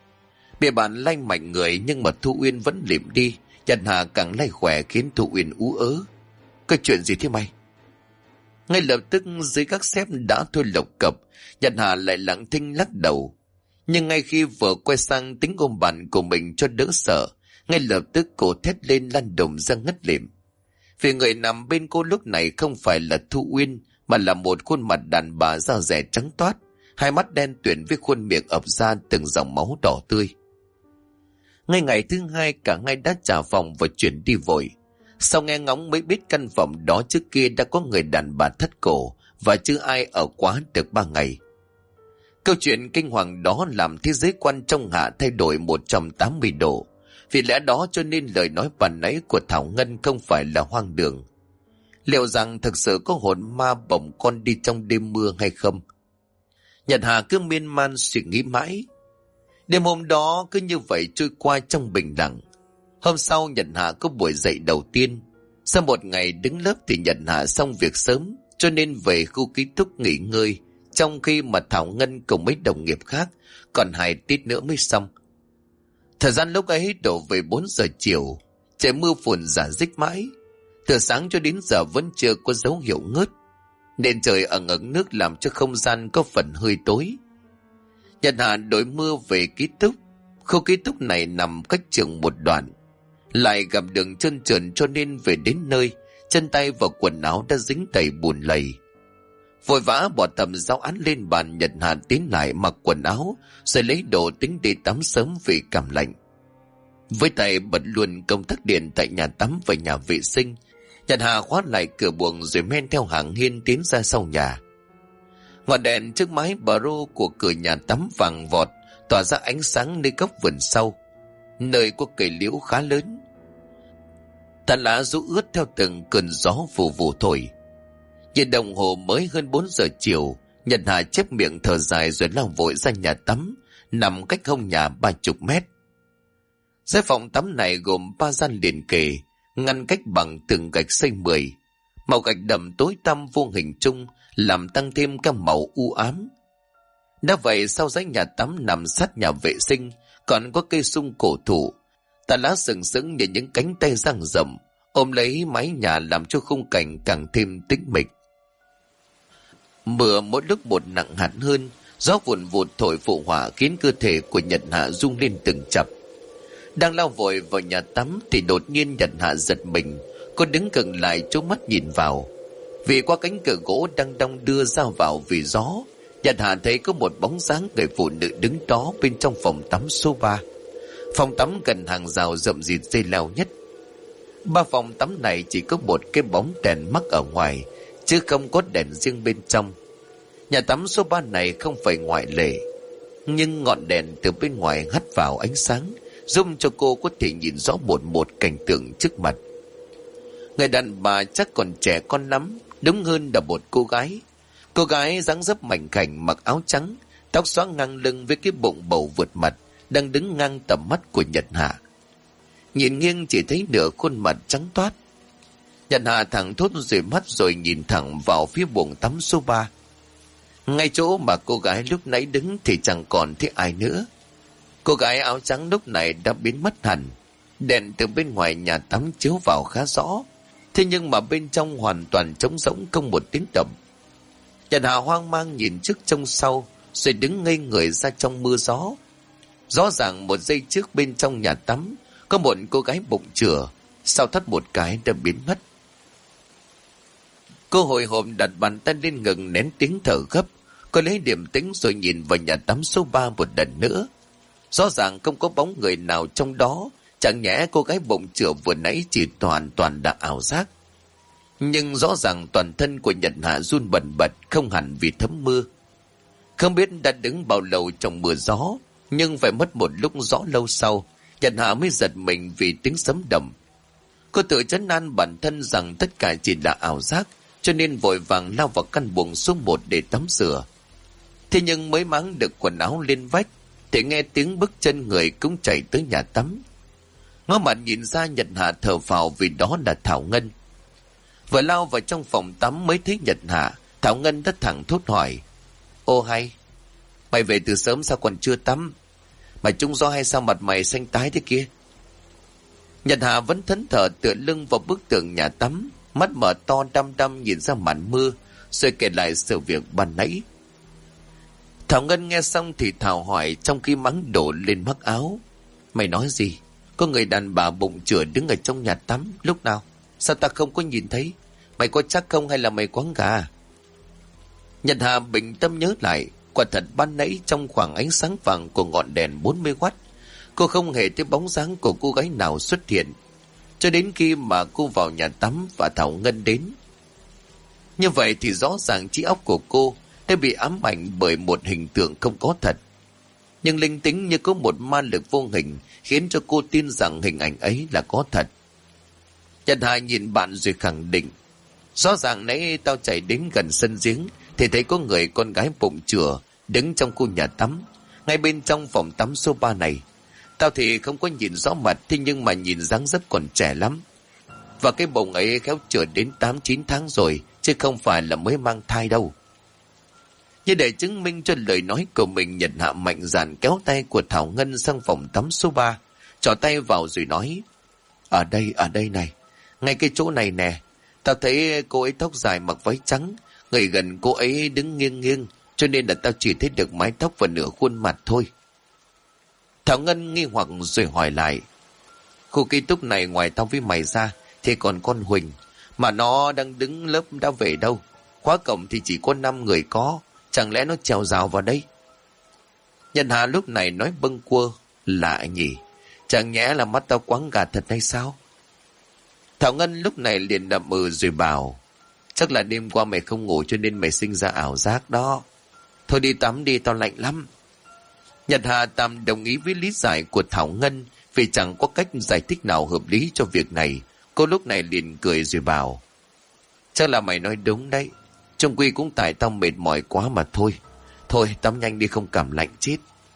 Bị bạn lay mạnh người nhưng mà Thu Uyên vẫn lịm đi. Nhật Hà càng lay khỏe khiến Thu Uyên ú ớ. Cái chuyện gì thế mày? Ngay lập tức dưới các xếp đã thôi lộc cập, Nhật Hà lại lặng thinh lắc đầu. Nhưng ngay khi vừa quay sang tính ôm bạn của mình cho đỡ sợ, ngay lập tức cô thét lên lăn đùng ra ngất lịm. Vì người nằm bên cô lúc này không phải là Thu Uyên, mà là một khuôn mặt đàn bà da dẻ trắng toát, hai mắt đen tuyền với khuôn miệng ập ra từng dòng máu đỏ tươi. Ngay ngày thứ 2 cả hai đã trả phòng và chuyển đi vội. Sau nghe ngóng mới biết căn phòng đó trước kia đã có người đàn bà thắt cổ và chưa ai ở quá được 3 ngày. Câu chuyện kinh hoàng đó làm thế giới quan trong Hạ thay đổi 180 độ. Vì lẽ đó cho nên lời nói ban nãy của Thảo Ngân không phải là hoang đường. Liệu rằng thực sự có hồn ma bồng con đi trong đêm mưa hay không? Nhật Hà cứ miên man suy nghĩ mãi. Đêm hôm đó cứ như vậy trôi qua trong bình lặng. Hôm sau Nhật Hà có buổi dậy đầu tiên. Sau một ngày đứng lớp thì Nhật Hà xong việc sớm, cho nên về khu ký túc nghỉ ngơi, trong khi mà Thảo Ngân cùng mấy đồng nghiệp khác còn 2 tiết nữa mới xong. Thời gian lúc ấy đổ về 4 giờ chiều, trời mưa phùn rả rích mãi. Từ sáng cho đến giờ vẫn chưa có dấu hiệu ngớt. Nền trời ở ngưỡng nước làm cho không gian có phần hơi tối. Nhật Hà đội mưa về ký túc. Khu ký túc này nằm cách trường một đoạn, lại gặp đường trơn trượt cho nên về đến nơi, chân tay và quần áo đã dính đầy bùn lầy. Vội vã bỏ tầm giáo án lên bàn, Nhật Hà tiến lại mặc quần áo rồi lấy đồ tính đi tắm sớm vì cảm lạnh. Với tay bật luôn công tắc điện tại nhà tắm và nhà vệ sinh, Nhật Hà khóa lại cửa buồng rồi men theo hàng hiên tiến ra sau nhà. Ngọn đèn trước mái bờ rô của cửa nhà tắm vàng vọt tỏa ra ánh sáng nơi góc vườn sau, nơi có cây liễu khá lớn. Tán lá rũ ướt theo từng cơn gió vù vù thổi. Nhìn đồng hồ mới hơn 4 giờ chiều, Nhật Hà chép miệng thở dài rồi lao vội ra nhà tắm, nằm cách hông nhà 30 mét. Cái phòng tắm này gồm 3 gian liền kề, ngăn cách bằng tường gạch xây 10. Màu gạch đậm tối tăm vô hình chung làm tăng thêm các màu u ám. Đã vậy sau dãy nhà tắm nằm sát nhà vệ sinh còn có cây sung cổ thụ, tán lá sừng sững như những cánh tay dang rộng ôm lấy mái nhà làm cho khung cảnh càng thêm tĩnh mịch. Mưa mỗi lúc một nặng hạt hơn, gió vùn vụt thổi phụ họa khiến cơ thể của Nhật Hạ rung lên từng chập. Đang lao vội vào nhà tắm thì đột nhiên Nhật Hạ giật mình, cô đứng cứng lại trố mắt nhìn vào. Vì qua cánh cửa gỗ đang đong đưa ra vào vì gió, Nhật Hạ thấy có một bóng dáng người phụ nữ đứng đó bên trong phòng tắm số 3. Phòng tắm gần hàng rào rậm rịt dây leo nhất. 3 phòng tắm này chỉ có một cái bóng đèn mắc ở ngoài, chứ không có đèn riêng bên trong. Nhà tắm số 3 này không phải ngoại lệ, nhưng ngọn đèn từ bên ngoài hắt vào ánh sáng, giúp cho cô có thể nhìn rõ một cảnh tượng trước mặt. Người đàn bà chắc còn trẻ con lắm, đúng hơn là một cô gái. Cô gái dáng dấp mảnh khảnh, mặc áo trắng, tóc xõa ngang lưng với cái bụng bầu vượt mặt, đang đứng ngang tầm mắt của Nhật Hạ. Nhìn nghiêng chỉ thấy nửa khuôn mặt trắng toát. Nhật Hạ thẳng thốt rồi mắt rồi nhìn thẳng vào phía buồng tắm số 3. Ngay chỗ mà cô gái lúc nãy đứng thì chẳng còn thấy ai nữa. Cô gái áo trắng lúc này đã biến mất hẳn. Đèn từ bên ngoài nhà tắm chiếu vào khá rõ, thế nhưng mà bên trong hoàn toàn trống rỗng, không một tiếng động. Nhật Hà hoang mang nhìn trước trông sau, rồi đứng ngây người ra trong mưa gió. Rõ ràng một giây trước bên trong nhà tắm có một cô gái bụng chửa, sau thoát một cái đã biến mất. Cô hồi hộp đặt bàn tay lên ngực nén tiếng thở gấp. Cô lấy điềm tĩnh rồi nhìn vào nhà tắm số 3 một lần nữa. Rõ ràng không có bóng người nào trong đó. Chẳng nhẽ cô gái bụng chửa vừa nãy chỉ toàn là ảo giác. Nhưng rõ ràng toàn thân của Nhật Hạ run bần bật, không hẳn vì thấm mưa. Không biết đã đứng bao lâu trong mưa gió, nhưng phải mất một lúc rõ lâu sau, Nhật Hạ mới giật mình vì tiếng sấm đầm. Cô tự trấn an bản thân rằng tất cả chỉ là ảo giác, cho nên vội vàng lao vào căn buồng số 1 để tắm rửa. Thế nhưng mới máng được quần áo lên vách, thì nghe tiếng bước chân người cũng chạy tới nhà tắm. Ngó mặt nhìn ra, Nhật Hạ thở phào vì đó là Thảo Ngân. Vừa lao vào trong phòng tắm mới thấy Nhật Hạ, Thảo Ngân đã thẳng thốt hỏi: "Ô hay, mày về từ sớm sao còn chưa tắm? Mày trúng gió hay sao mặt mày xanh tái thế kia?" Nhật Hạ vẫn thẫn thờ tựa lưng vào bức tường nhà tắm, mắt mở to đăm đăm nhìn ra màn mưa, rồi kể lại sự việc ban nãy. Thảo Ngân nghe xong thì thào hỏi trong khi mắng đổ lên mắc áo: "Mày nói gì? Có người đàn bà bụng chửa đứng ở trong nhà tắm lúc nào? Sao ta không có nhìn thấy? Mày có chắc không hay là mày quáng gà?" Nhật Hà bình tâm nhớ lại, quả thật ban nãy trong khoảng ánh sáng vàng của ngọn đèn 40W, cô không hề thấy bóng dáng của cô gái nào xuất hiện, cho đến khi mà cô vào nhà tắm và Thảo Ngân đến. Như vậy thì rõ ràng trí óc của cô đã bị ám ảnh bởi một hình tượng không có thật. Nhưng linh tính như có một ma lực vô hình khiến cho cô tin rằng hình ảnh ấy là có thật. Nhật Hà nhìn bạn rồi khẳng định: "Rõ ràng nãy tao chạy đến gần sân giếng thì thấy có người con gái bụng chửa đứng trong khu nhà tắm, ngay bên trong phòng tắm số 3 này. Tao thì không có nhìn rõ mặt, thế nhưng mà nhìn dáng dấp còn trẻ lắm. Và cái bụng ấy khéo chửa đến 8-9 tháng rồi, chứ không phải là mới mang thai đâu." Như để chứng minh cho lời nói của mình, Nhật Hạ mạnh dạn kéo tay của Thảo Ngân sang phòng tắm số 3, trỏ tay vào rồi nói: ở đây này, ngay cái chỗ này nè. Tao thấy cô ấy tóc dài mặc váy trắng, người gần cô ấy đứng nghiêng nghiêng, cho nên là tao chỉ thấy được mái tóc và nửa khuôn mặt thôi." Thảo Ngân nghi hoặc rồi hỏi lại: "Khu ký túc này ngoài tao với mày ra thì còn con Huỳnh, mà nó đang đứng lớp đã về đâu? Khóa cổng thì chỉ có 5 người có, chẳng lẽ nó trèo rào vào đây?" Nhật Hà lúc này nói bâng quơ: "Lạ nhỉ, chẳng nhẽ là mắt tao quáng gà thật hay sao?" Thảo Ngân lúc này liền đậm rồi bảo: "Chắc là đêm qua mày không ngủ cho nên mày sinh ra ảo giác đó. Thôi đi tắm đi, tao lạnh lắm." Nhật Hà tạm đồng ý với lý giải của Thảo Ngân, vì chẳng có cách giải thích nào hợp lý cho việc này. Cô lúc này liền cười rồi bảo: "Chắc là mày nói đúng đấy. Trong quy cũng tại tao mệt mỏi quá mà thôi. Thôi tắm nhanh đi, không cảm lạnh chết."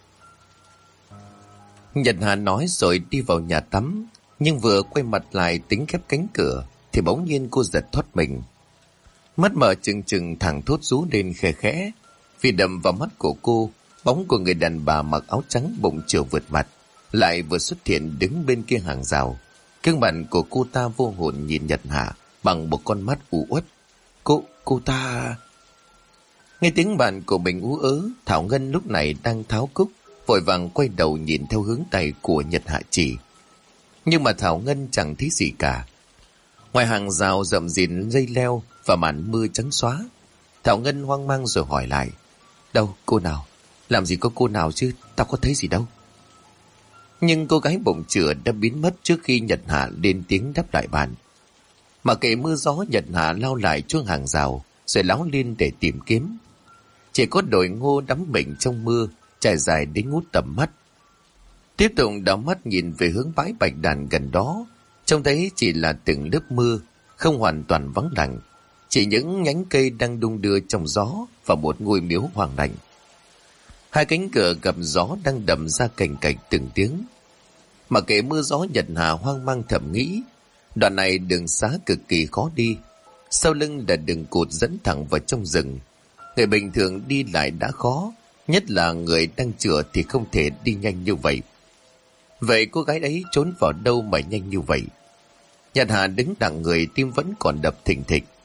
Nhật Hà nói rồi đi vào nhà tắm, nhưng vừa quay mặt lại tính khép cánh cửa thì bỗng nhiên cô giật thoát mình. Mắt mở trừng trừng, thẳng thốt rú lên khe khẽ, vì đầm vào mắt của cô bóng của người đàn bà mặc áo trắng bụng chửa vượt mặt lại vừa xuất hiện đứng bên kia hàng rào. Gương mặt của cô ta vô hồn nhìn Nhật Hạ bằng một con mắt u uất. Cô ta... Nghe tiếng bạn của mình ú ớ, Thảo Ngân lúc này đang tháo cúc, vội vàng quay đầu nhìn theo hướng tay của Nhật Hạ chỉ. Nhưng mà Thảo Ngân chẳng thấy gì cả. Ngoài hàng rào rậm rìn dây leo và màn mưa trắng xóa. Thảo Ngân hoang mang rồi hỏi lại: "Đâu, cô nào? Làm gì có cô nào chứ, tao có thấy gì đâu." Nhưng cô gái bụng chửa đã biến mất trước khi Nhật Hạ lên tiếng đáp lại bạn. Mà kệ mưa gió, Nhật Hạ lao lại chuông hàng rào rồi láo lên để tìm kiếm. Chỉ có đồi ngô đắm mình trong mưa trải dài đến ngút tầm mắt. Tiếp tục đảo mắt nhìn về hướng bãi bạch đàn gần đó, trông thấy chỉ là từng lớp mưa, không hoàn toàn vắng lặng, chỉ những nhánh cây đang đung đưa trong gió và một ngôi miếu hoang lạnh. Hai cánh cửa gầm gió đang đầm ra cành cạch từng tiếng. Mà kệ mưa gió, Nhật Hà hoang mang thầm nghĩ, đoạn này đường xá cực kỳ khó đi, sau lưng là đường cụt dẫn thẳng vào trong rừng. Người bình thường đi lại đã khó, nhất là người đang chữa thì không thể đi nhanh như vậy. Vậy cô gái ấy trốn vào đâu mà nhanh như vậy? Nhật Hà đứng đặng người, tim vẫn còn đập thình thịch.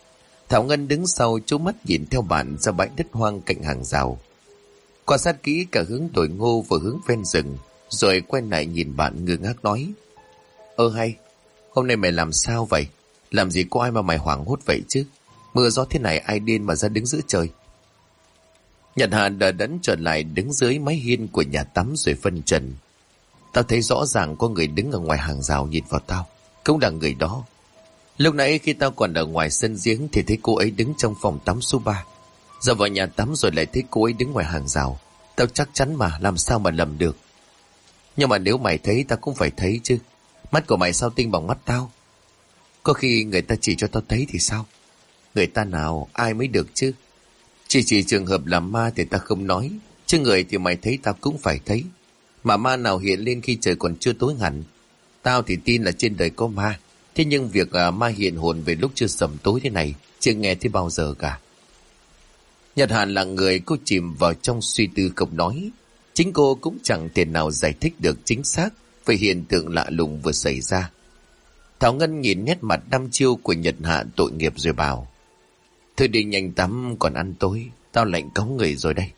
Thảo Ngân đứng sau chú mắt nhìn theo bạn ra bãi đất hoang cạnh hàng rào. Quan sát kỹ cả hướng đồi ngô và hướng ven rừng, rồi quay lại nhìn bạn ngơ ngác nói: hay, hôm nay mày làm sao vậy? Làm gì có ai mà mày hoảng hốt vậy chứ? Mưa gió thế này ai điên mà ra đứng giữa trời? Nhật Hà đờ đẫn trở lại đứng dưới mái hiên của nhà tắm rồi phân trần: Tao thấy rõ ràng có người đứng ở ngoài hàng rào nhìn vào tao. Cũng là người đó. Lúc nãy khi tao còn ở ngoài sân giếng thì thấy cô ấy đứng trong phòng tắm số 3. Giờ vào nhà tắm rồi lại thấy cô ấy đứng ngoài hàng rào. Tao chắc chắn mà, làm sao mà lầm được. Nhưng mà nếu mày thấy tao cũng phải thấy chứ. Mắt của mày sao tinh bằng mắt tao? Có khi người ta chỉ cho tao thấy thì sao? Người ta nào, ai mới được chứ? Chỉ trường hợp là ma thì ta không nói, chứ người thì mày thấy tao cũng phải thấy. Mà ma nào hiện lên khi trời còn chưa tối hẳn? Tao thì tin là trên đời có ma. Thế nhưng việc ma hiện hồn về lúc chưa sầm tối thế này chưa nghe thấy bao giờ cả. Nhật Hàn là người cô chìm vào trong suy tư không nói. Chính cô cũng chẳng thể nào giải thích được chính xác về hiện tượng lạ lùng vừa xảy ra. Thảo Ngân nhìn nét mặt đăm chiêu của Nhật Hạ tội nghiệp rồi bảo: Thôi đi nhanh tắm còn ăn tối, tao lạnh cống người rồi đây.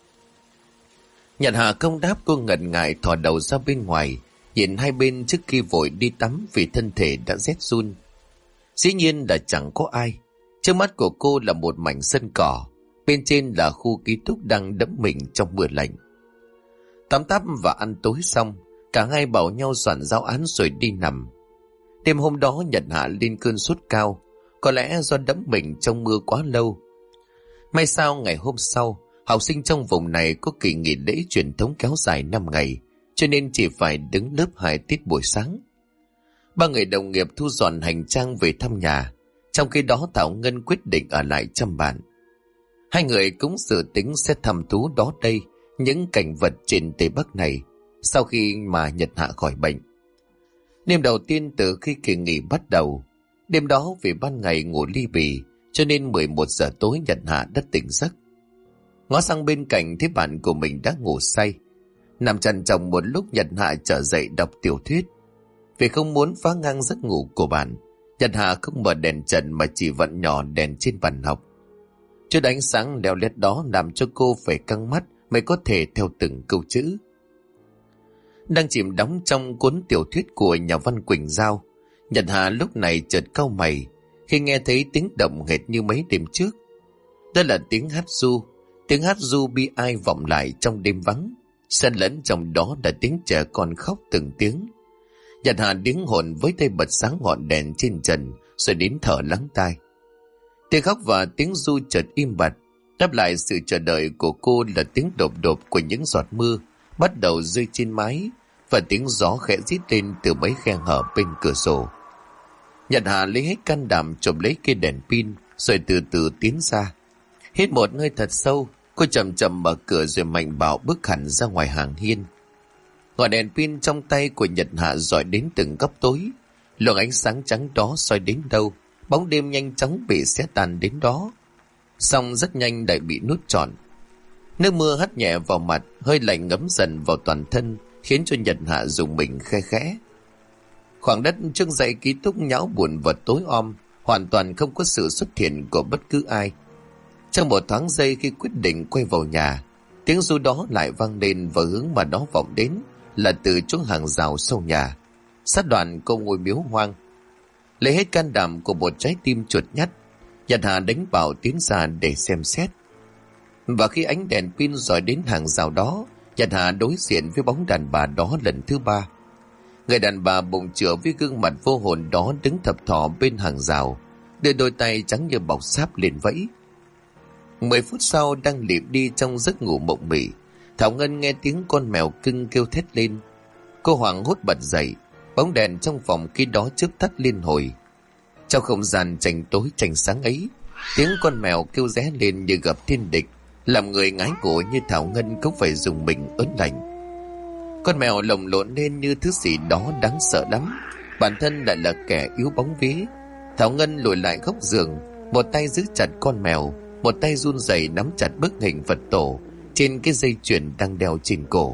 Nhật Hạ không đáp, cô ngần ngại thò đầu ra bên ngoài, nhìn hai bên trước khi vội đi tắm vì thân thể đã rét run. Dĩ nhiên là chẳng có ai. Trước mắt của cô là một mảnh sân cỏ, bên trên là khu ký túc đang đẫm mình trong mưa lạnh. Tắm táp và ăn tối xong, cả hai bảo nhau soạn giáo án rồi đi nằm. Đêm hôm đó Nhật Hạ lên cơn sốt cao, có lẽ do đẫm mình trong mưa quá lâu. May sao ngày hôm sau, học sinh trong vùng này có kỳ nghỉ lễ truyền thống kéo dài 5 ngày, cho nên chỉ phải đứng lớp 2 tiết buổi sáng. Ba người đồng nghiệp thu dọn hành trang về thăm nhà, trong khi đó Thảo Ngân quyết định ở lại chăm bạn. Hai người cũng dự tính sẽ thăm thú đó đây những cảnh vật trên Tây Bắc này sau khi mà Nhật Hạ khỏi bệnh. Đêm đầu tiên từ khi kỳ nghỉ bắt đầu, đêm đó vì ban ngày ngủ ly bì cho nên 11 giờ tối Nhật Hạ đã tỉnh giấc. Ngó sang bên cạnh thấy bạn của mình đã ngủ say. Nằm trằn trọc một lúc Nhật Hạ trở dậy đọc tiểu thuyết. Vì không muốn phá ngang giấc ngủ của bạn, Nhật Hạ không mở đèn trần mà chỉ vặn nhỏ đèn trên bàn học. Chút ánh sáng leo lét đó làm cho cô phải căng mắt mới có thể theo từng câu chữ. Đang chìm đắm trong cuốn tiểu thuyết của nhà văn Quỳnh Giao, Nhật Hạ lúc này chợt cau mày khi nghe thấy tiếng động hệt như mấy đêm trước. Đó là tiếng hát ru bi ai vọng lại trong đêm vắng, xen lẫn trong đó là tiếng trẻ con khóc từng tiếng. Nhật Hạ điếng hồn với tay bật sáng ngọn đèn trên trần rồi đến thở lắng tai. Tiếng khóc và tiếng ru chợt im bặt, đáp lại sự chờ đợi của cô là tiếng đột đột của những giọt mưa bắt đầu rơi trên mái và tiếng gió khẽ rít lên từ mấy khe hở bên cửa sổ. Nhật Hạ lấy hết can đảm chộp lấy cây đèn pin rồi từ từ tiến ra. Hít một hơi thật sâu, cô chậm chậm mở cửa rồi mạnh bạo bước hẳn ra ngoài hàng hiên. Ngọn đèn pin trong tay của Nhật Hạ dọi đến từng góc tối, luồng ánh sáng trắng đó soi đến đâu, bóng đêm nhanh chóng bị xé tan đến đó. Xong rất nhanh lại bị nuốt trọn. Nước mưa hắt nhẹ vào mặt, hơi lạnh ngấm dần vào toàn thân, khiến cho Nhật Hạ rùng mình khe khẽ. Khoảng đất trước dãy ký túc nhão buồn và tối om, hoàn toàn không có sự xuất hiện của bất cứ ai. Trong một thoáng giây khi quyết định quay vào nhà, tiếng ru đó lại vang lên và hướng mà nó vọng đến là từ chỗ hàng rào sau nhà, sát đoạn cô ngôi miếu hoang. Lấy hết can đảm của một trái tim chuột nhắt, Nhật Hà đánh bảo tiến ra để xem xét. Và khi ánh đèn pin dọi đến hàng rào đó, Nhật Hà đối diện với bóng đàn bà đó lần thứ 3. Người đàn bà bụng chửa với gương mặt vô hồn đó đứng thập thò bên hàng rào, đưa đôi tay trắng như bọc sáp lên vẫy. 10 phút sau đang lịm đi trong giấc ngủ mộng mị, Thảo Ngân nghe tiếng con mèo cưng kêu thét lên. Cô hoảng hốt bật dậy, bóng đèn trong phòng khi đó chớp tắt liên hồi. Trong không gian tranh tối tranh sáng ấy, tiếng con mèo kêu ré lên như gặp thiên địch, làm người ngái ngủ như Thảo Ngân cũng phải dùng mình ớn lạnh. Con mèo lồng lộn lên như thứ gì đó đáng sợ lắm, bản thân lại là kẻ yếu bóng vía. Thảo Ngân lùi lại góc giường, một tay giữ chặt con mèo, một tay run rẩy nắm chặt bức hình Phật tổ trên cái dây chuyền đang đeo trên cổ.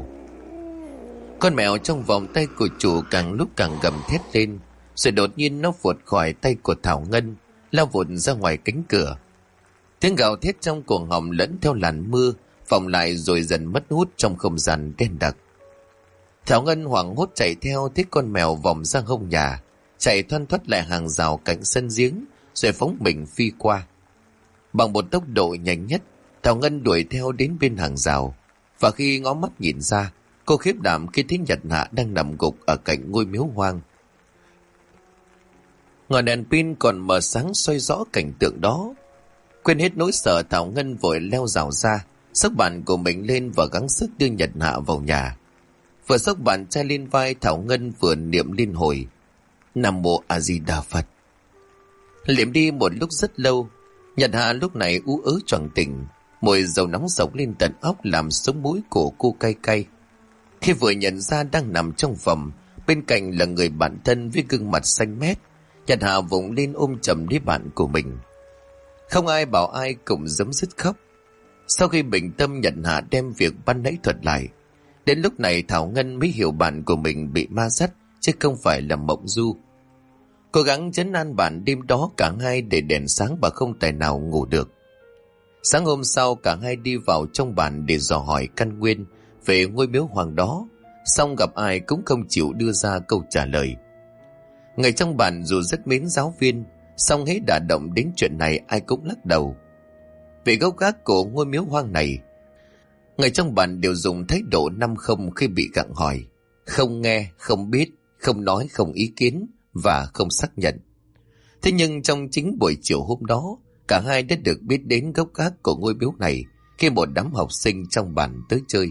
Con mèo trong vòng tay của chủ càng lúc càng gầm thét lên, rồi đột nhiên nó vụt khỏi tay của Thảo Ngân, lao vụt ra ngoài cánh cửa. Tiếng gào thét trong cổ họng lẫn theo làn mưa vọng lại rồi dần mất hút trong không gian đen đặc. Thảo Ngân hoảng hốt chạy theo, thấy con mèo vòng ra hông nhà, chạy thoăn thoắt lại hàng rào cạnh sân giếng rồi phóng mình phi qua. Bằng một tốc độ nhanh nhất, Thảo Ngân đuổi theo đến bên hàng rào, và khi ngó mắt nhìn ra, cô khiếp đảm khi thấy Nhật Hạ đang nằm gục ở cạnh ngôi miếu hoang. Ngọn đèn pin còn mờ sáng soi rõ cảnh tượng đó. Quên hết nỗi sợ, Thảo Ngân vội leo rào ra, xốc bàn của mình lên và gắng sức đưa Nhật Hạ vào nhà. Vừa xốc bàn trai lên vai, Thảo Ngân vừa niệm liên hồi Nam Mô A Di Đà Phật. Liệm đi một lúc rất lâu, Nhật Hạ lúc này ú ớ choàng tỉnh, mùi dầu nóng sộc lên tận óc làm sống mũi của cô cay cay. Khi vừa nhận ra đang nằm trong phòng, bên cạnh là người bạn thân với gương mặt xanh mét, Nhật Hạ vùng lên ôm chầm lấy bạn của mình. Không ai bảo ai, cùng giấm dứt khóc. Sau khi bình tâm, Nhật Hạ đem việc ban nãy thuật lại. Đến lúc này Thảo Ngân mới hiểu bạn của mình bị ma dắt, chứ không phải là mộng du. Cố gắng trấn an bạn, đêm đó cả hai để đèn sáng và không tài nào ngủ được. Sáng hôm sau, cả hai đi vào trong bản để dò hỏi căn nguyên về ngôi miếu hoang đó, song gặp ai cũng không chịu đưa ra câu trả lời. Người trong bản dù rất mến giáo viên, song hễ đả động đến chuyện này ai cũng lắc đầu. Về gốc gác của ngôi miếu hoang này, người trong bản đều dùng thái độ 5-0 khi bị gặng hỏi: không nghe, không biết, không nói, không ý kiến và không xác nhận. Thế nhưng trong chính buổi chiều hôm đó, cả hai đã được biết đến gốc gác của ngôi miếu này khi một đám học sinh trong bản tới chơi.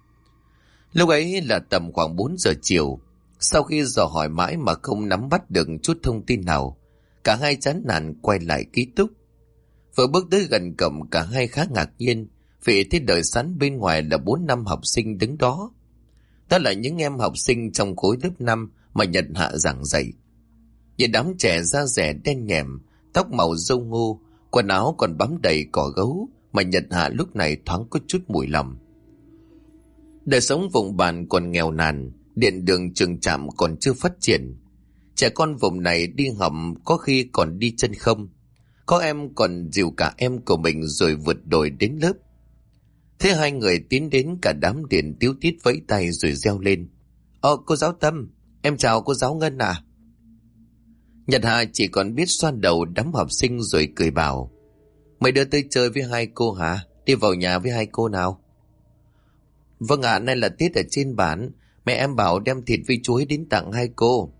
Lúc ấy là tầm khoảng 4 giờ chiều. Sau khi dò hỏi mãi mà không nắm bắt được chút thông tin nào, cả hai chán nản quay lại ký túc. Vừa bước tới gần cổng, cả hai khá ngạc nhiên vì thấy đợi sẵn bên ngoài là 4-5 học sinh đứng đó. Đó là những em học sinh trong khối lớp 5 mà Nhật Hạ giảng dạy. Những đám trẻ da dẻ đen nhèm, tóc màu râu ngô, quần áo còn bám đầy cỏ gấu, mà Nhật Hạ lúc này thoáng có chút mùi lòng. Đời sống vùng bản còn nghèo nàn, điện đường trường trạm còn chưa phát triển. Trẻ con vùng này đi học có khi còn đi chân không, có em còn dìu cả em của mình rồi vượt đồi đến lớp. Thế hai người tiến đến, cả đám điện tíu tít vẫy tay rồi reo lên: Cô giáo Tâm, em chào cô giáo Ngân à. Nhật Hạ chỉ còn biết xoa đầu đám học sinh rồi cười bảo: Mày đưa tới chơi với hai cô hả? Đi vào nhà với hai cô nào. Vâng ạ, nay là Tết ở trên bản, mẹ em bảo đem thịt với chuối đến tặng hai cô.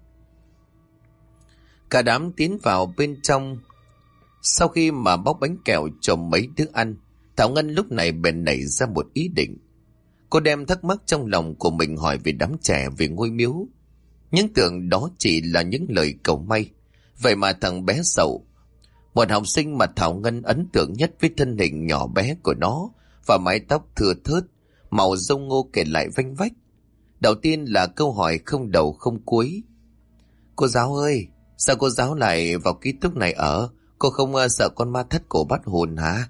Cả đám tiến vào bên trong. Sau khi mà bóc bánh kẹo cho mấy đứa ăn, Thảo Ngân lúc này bèn nảy ra một ý định. Cô đem thắc mắc trong lòng của mình hỏi về đám trẻ về ngôi miếu. Nhưng tưởng đó chỉ là những lời cầu may. Vậy mà thằng bé Sậu, một học sinh mà Thảo Ngân ấn tượng nhất với thân hình nhỏ bé của nó và mái tóc thưa thớt, màu râu ngô kể lại vanh vách. Đầu tiên là câu hỏi không đầu không cuối: Cô giáo ơi, sao cô giáo lại vào ký túc này ở? Cô không sợ con ma thất cổ bắt hồn hả?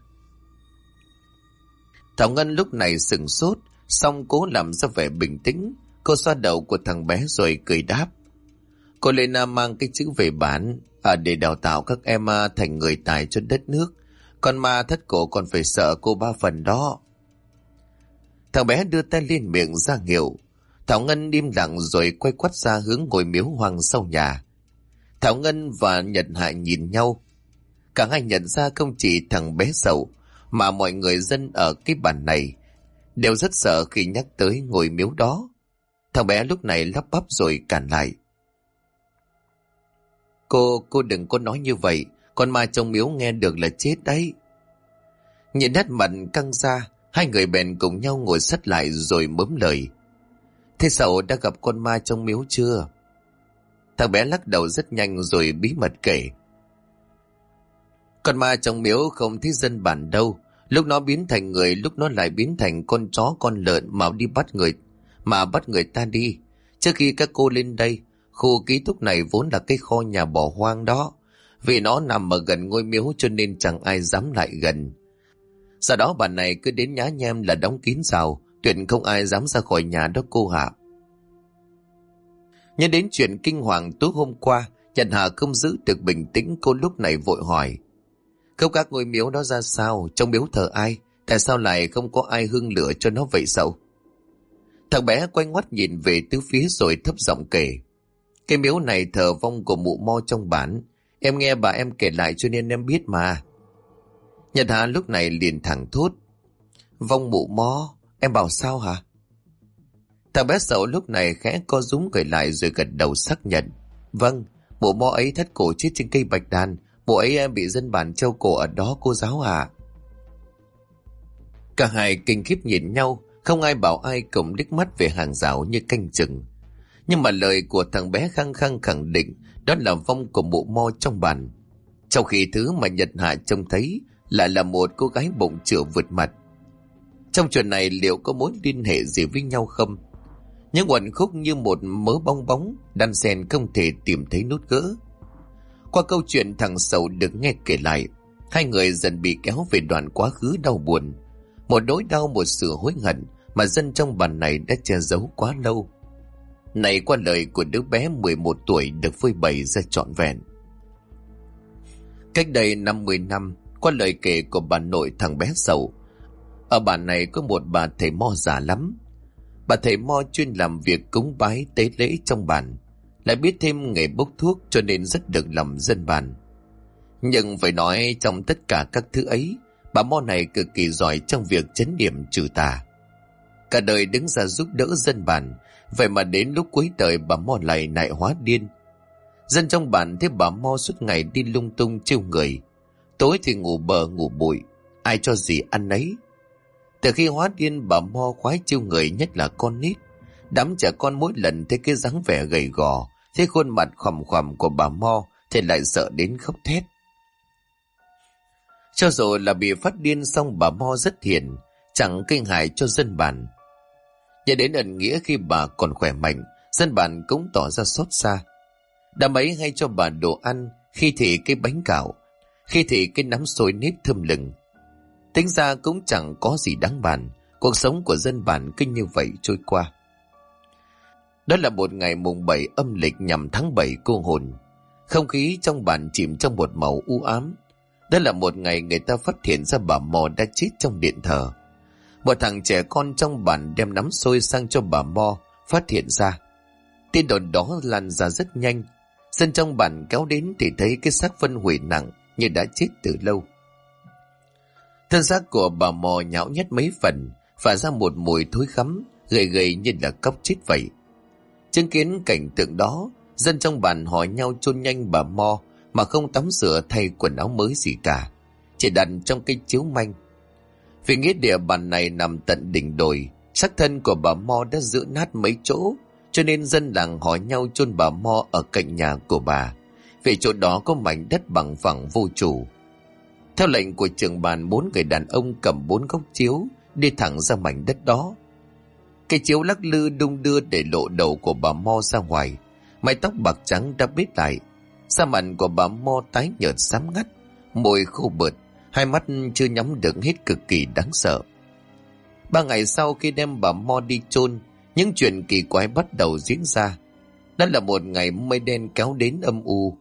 Thảo Ngân lúc này sửng sốt, xong cố làm ra vẻ bình tĩnh. Cô xoa đầu của thằng bé rồi cười đáp: Cô lên mang cái chữ về bản để đào tạo các em thành người tài cho đất nước. Con ma thất cổ còn phải sợ cô 3 phần đó. Thằng bé đưa tay lên miệng ra hiệu. Thảo Ngân im lặng rồi quay quắt ra hướng ngôi miếu hoang sau nhà. Thảo Ngân và Nhật Hạ nhìn nhau. Cả hai nhận ra không chỉ thằng bé Sậu mà mọi người dân ở cái bản này đều rất sợ khi nhắc tới ngôi miếu đó. Thằng bé lúc này lắp bắp rồi cản lại: Cô đừng có nói như vậy, con ma trong miếu nghe được là chết đấy. Nhìn nét mặt căng ra, hai người bèn cùng nhau ngồi sát lại rồi mớm lời: Thế Sậu đã gặp con ma trong miếu chưa? Thằng bé lắc đầu rất nhanh rồi bí mật kể: Con ma trong miếu không thấy dân bản đâu. Lúc nó biến thành người, lúc nó lại biến thành con chó con lợn mà bắt người ta đi. Trước khi các cô lên đây, khu ký túc này vốn là cái kho nhà bỏ hoang đó. Vì nó nằm ở gần ngôi miếu cho nên chẳng ai dám lại gần. Sau đó bản này cứ đến nhá nhem là đóng kín rào, tuyệt không ai dám ra khỏi nhà đó cô hạ. Nhớ đến chuyện kinh hoàng tối hôm qua, Nhật Hà không giữ được bình tĩnh, cô lúc này vội hỏi: Không, các ngôi miếu đó ra sao? Trong miếu thờ ai? Tại sao lại không có ai hương lửa cho nó vậy Sậu? Thằng bé quay ngoắt nhìn về tứ phía rồi thấp giọng kể: Cái miếu này thờ vong của mụ Mo trong bản. Em nghe bà em kể lại cho nên em biết mà. Nhật Hà lúc này liền thẳng thốt: Vong mụ Mo? Em bảo sao hả? Thằng bé Sậu lúc này khẽ co rúm người lại rồi gật đầu xác nhận: Vâng, mụ Mo ấy thắt cổ chết trên cây bạch đàn. Mụ ấy bị dân bản treo cổ ở đó cô giáo à. Cả hai kinh khiếp nhìn nhau, không ai bảo ai, cùng liếc mắt về hàng rào như canh chừng. Nhưng mà lời của thằng bé khăng khăng khẳng định đó là vong của mụ Mo trong bản, trong khi thứ mà Nhật Hạ trông thấy lại là một cô gái bụng chửa vượt mặt. Trong chuyện này liệu có mối liên hệ gì với nhau không? Những uẩn khúc như một mớ bong bóng đan xen không thể tìm thấy nút gỡ. Qua câu chuyện thằng Sậu được nghe kể lại, hai người dần bị kéo về đoạn quá khứ đau buồn, một nỗi đau, một sự hối hận mà dân trong bản này đã che giấu quá lâu. Này qua lời của đứa bé 11 tuổi được phơi bày ra trọn vẹn. Cách đây 50 năm, qua lời kể của bà nội thằng bé Sậu, ở bản này có một bà thầy mo già lắm. Bà thầy mo chuyên làm việc cúng bái tế lễ trong bản, lại biết thêm nghề bốc thuốc cho nên rất được lòng dân bản. Nhưng phải nói trong tất cả các thứ ấy, bà mo này cực kỳ giỏi trong việc trấn điểm trừ tà. Cả đời đứng ra giúp đỡ dân bản, vậy mà đến lúc cuối đời bà mo lại nại hóa điên. Dân trong bản thấy bà mo suốt ngày đi lung tung trêu người, tối thì ngủ bờ ngủ bụi, ai cho gì ăn nấy. Từ khi hóa điên, bà mo khoái trêu người, nhất là con nít. Đám trẻ con mỗi lần thấy cái dáng vẻ gầy gò, thấy khuôn mặt khòm khòm của bà mo thì lại sợ đến khóc thét. Cho dù là bị phát điên xong, bà mo rất hiền, chẳng kinh hại cho dân bản. Nhớ đến ẩn nghĩa khi bà còn khỏe mạnh, dân bản cũng tỏ ra xót xa. Đám ấy hay cho bà đồ ăn, khi thì cái bánh gạo, khi thì cái nắm xôi nếp thơm lừng. Tính ra cũng chẳng có gì đáng bàn, cuộc sống của dân bản cứ như vậy trôi qua. Đó là một ngày mùng 7 âm lịch nhằm tháng 7 cô hồn. Không khí trong bản chìm trong một màu u ám. Đó là một ngày người ta phát hiện ra bà Mo đã chết trong điện thờ. Một thằng trẻ con trong bản đem nắm xôi sang cho bà Mo phát hiện ra. Tin đồn đó lan ra rất nhanh. Dân trong bản kéo đến thì thấy cái xác phân hủy nặng như đã chết từ lâu. Thân xác của bà Mo nhão nhét mấy phần, phả ra một mùi thối khắm, gầy gầy như là cóc chết vậy. Chứng kiến cảnh tượng đó, dân trong bản hỏi nhau chôn nhanh bà Mo mà không tắm rửa thay quần áo mới gì cả, chỉ đặt trong cái chiếu manh. Vì nghĩa địa bản này nằm tận đỉnh đồi, xác thân của bà Mo đã rữa nát mấy chỗ, cho nên dân làng hỏi nhau chôn bà Mo ở cạnh nhà của bà, vì chỗ đó có mảnh đất bằng phẳng vô chủ. Theo lệnh của trưởng bản, 4 người đàn ông cầm 4 góc chiếu đi thẳng ra mảnh đất đó. Cái chiếu lắc lư đung đưa để lộ đầu của bà Mo ra ngoài, mái tóc bạc trắng đã bết lại, da mặt của bà Mo tái nhợt xám ngắt, môi khô bợt, hai mắt chưa nhắm được hết, cực kỳ đáng sợ. 3 ngày sau khi đem bà Mo đi chôn, những chuyện kỳ quái bắt đầu diễn ra. Đó là một ngày mây đen kéo đến âm u.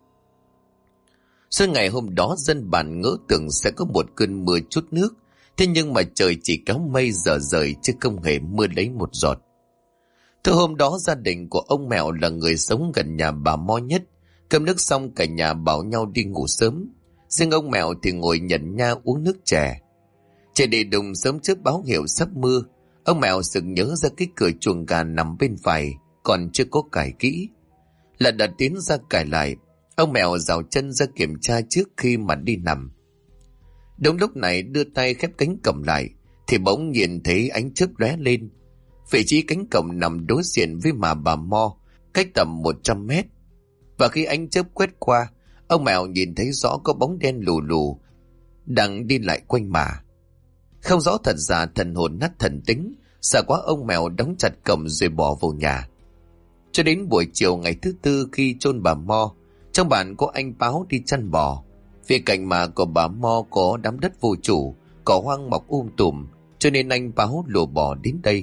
Sau ngày hôm đó, dân bản ngỡ tưởng sẽ có một cơn mưa chút nước, thế nhưng mà trời chỉ kéo mây dở dời chứ không hề mưa lấy một giọt. Từ hôm đó, gia đình của ông Mẹo là người sống gần nhà bà Mo nhất. Cơm nước xong cả nhà bảo nhau đi ngủ sớm. Riêng ông Mẹo thì ngồi nhẩn nha uống nước chè. Trời đi đùng sớm trước báo hiệu sắp mưa. Ông Mẹo sực nhớ ra cái cửa chuồng gà nằm bên phải còn chưa có cài kỹ. Là đã tiến ra cài lại. Ông Mẹo rào chân ra kiểm tra trước khi mà đi nằm. Đúng lúc này đưa tay khép cánh cổng lại thì bỗng nhìn thấy ánh chớp lóe lên. Vị trí cánh cổng nằm đối diện với mà bà Mo, cách tầm 100 mét. Và khi ánh chớp quét qua, ông Mẹo nhìn thấy rõ có bóng đen lù lù đang đi lại quanh mà. Không rõ thật giả, thần hồn nát thần tính, sợ quá ông Mẹo đóng chặt cổng rồi bỏ vào nhà. Cho đến buổi chiều ngày thứ tư khi chôn bà Mo, trong bản có anh báo đi chăn bò. Vì cạnh mà của bà Mo có đám đất vô chủ, cỏ hoang mọc tùm, cho nên anh báo lùa bò đến đây.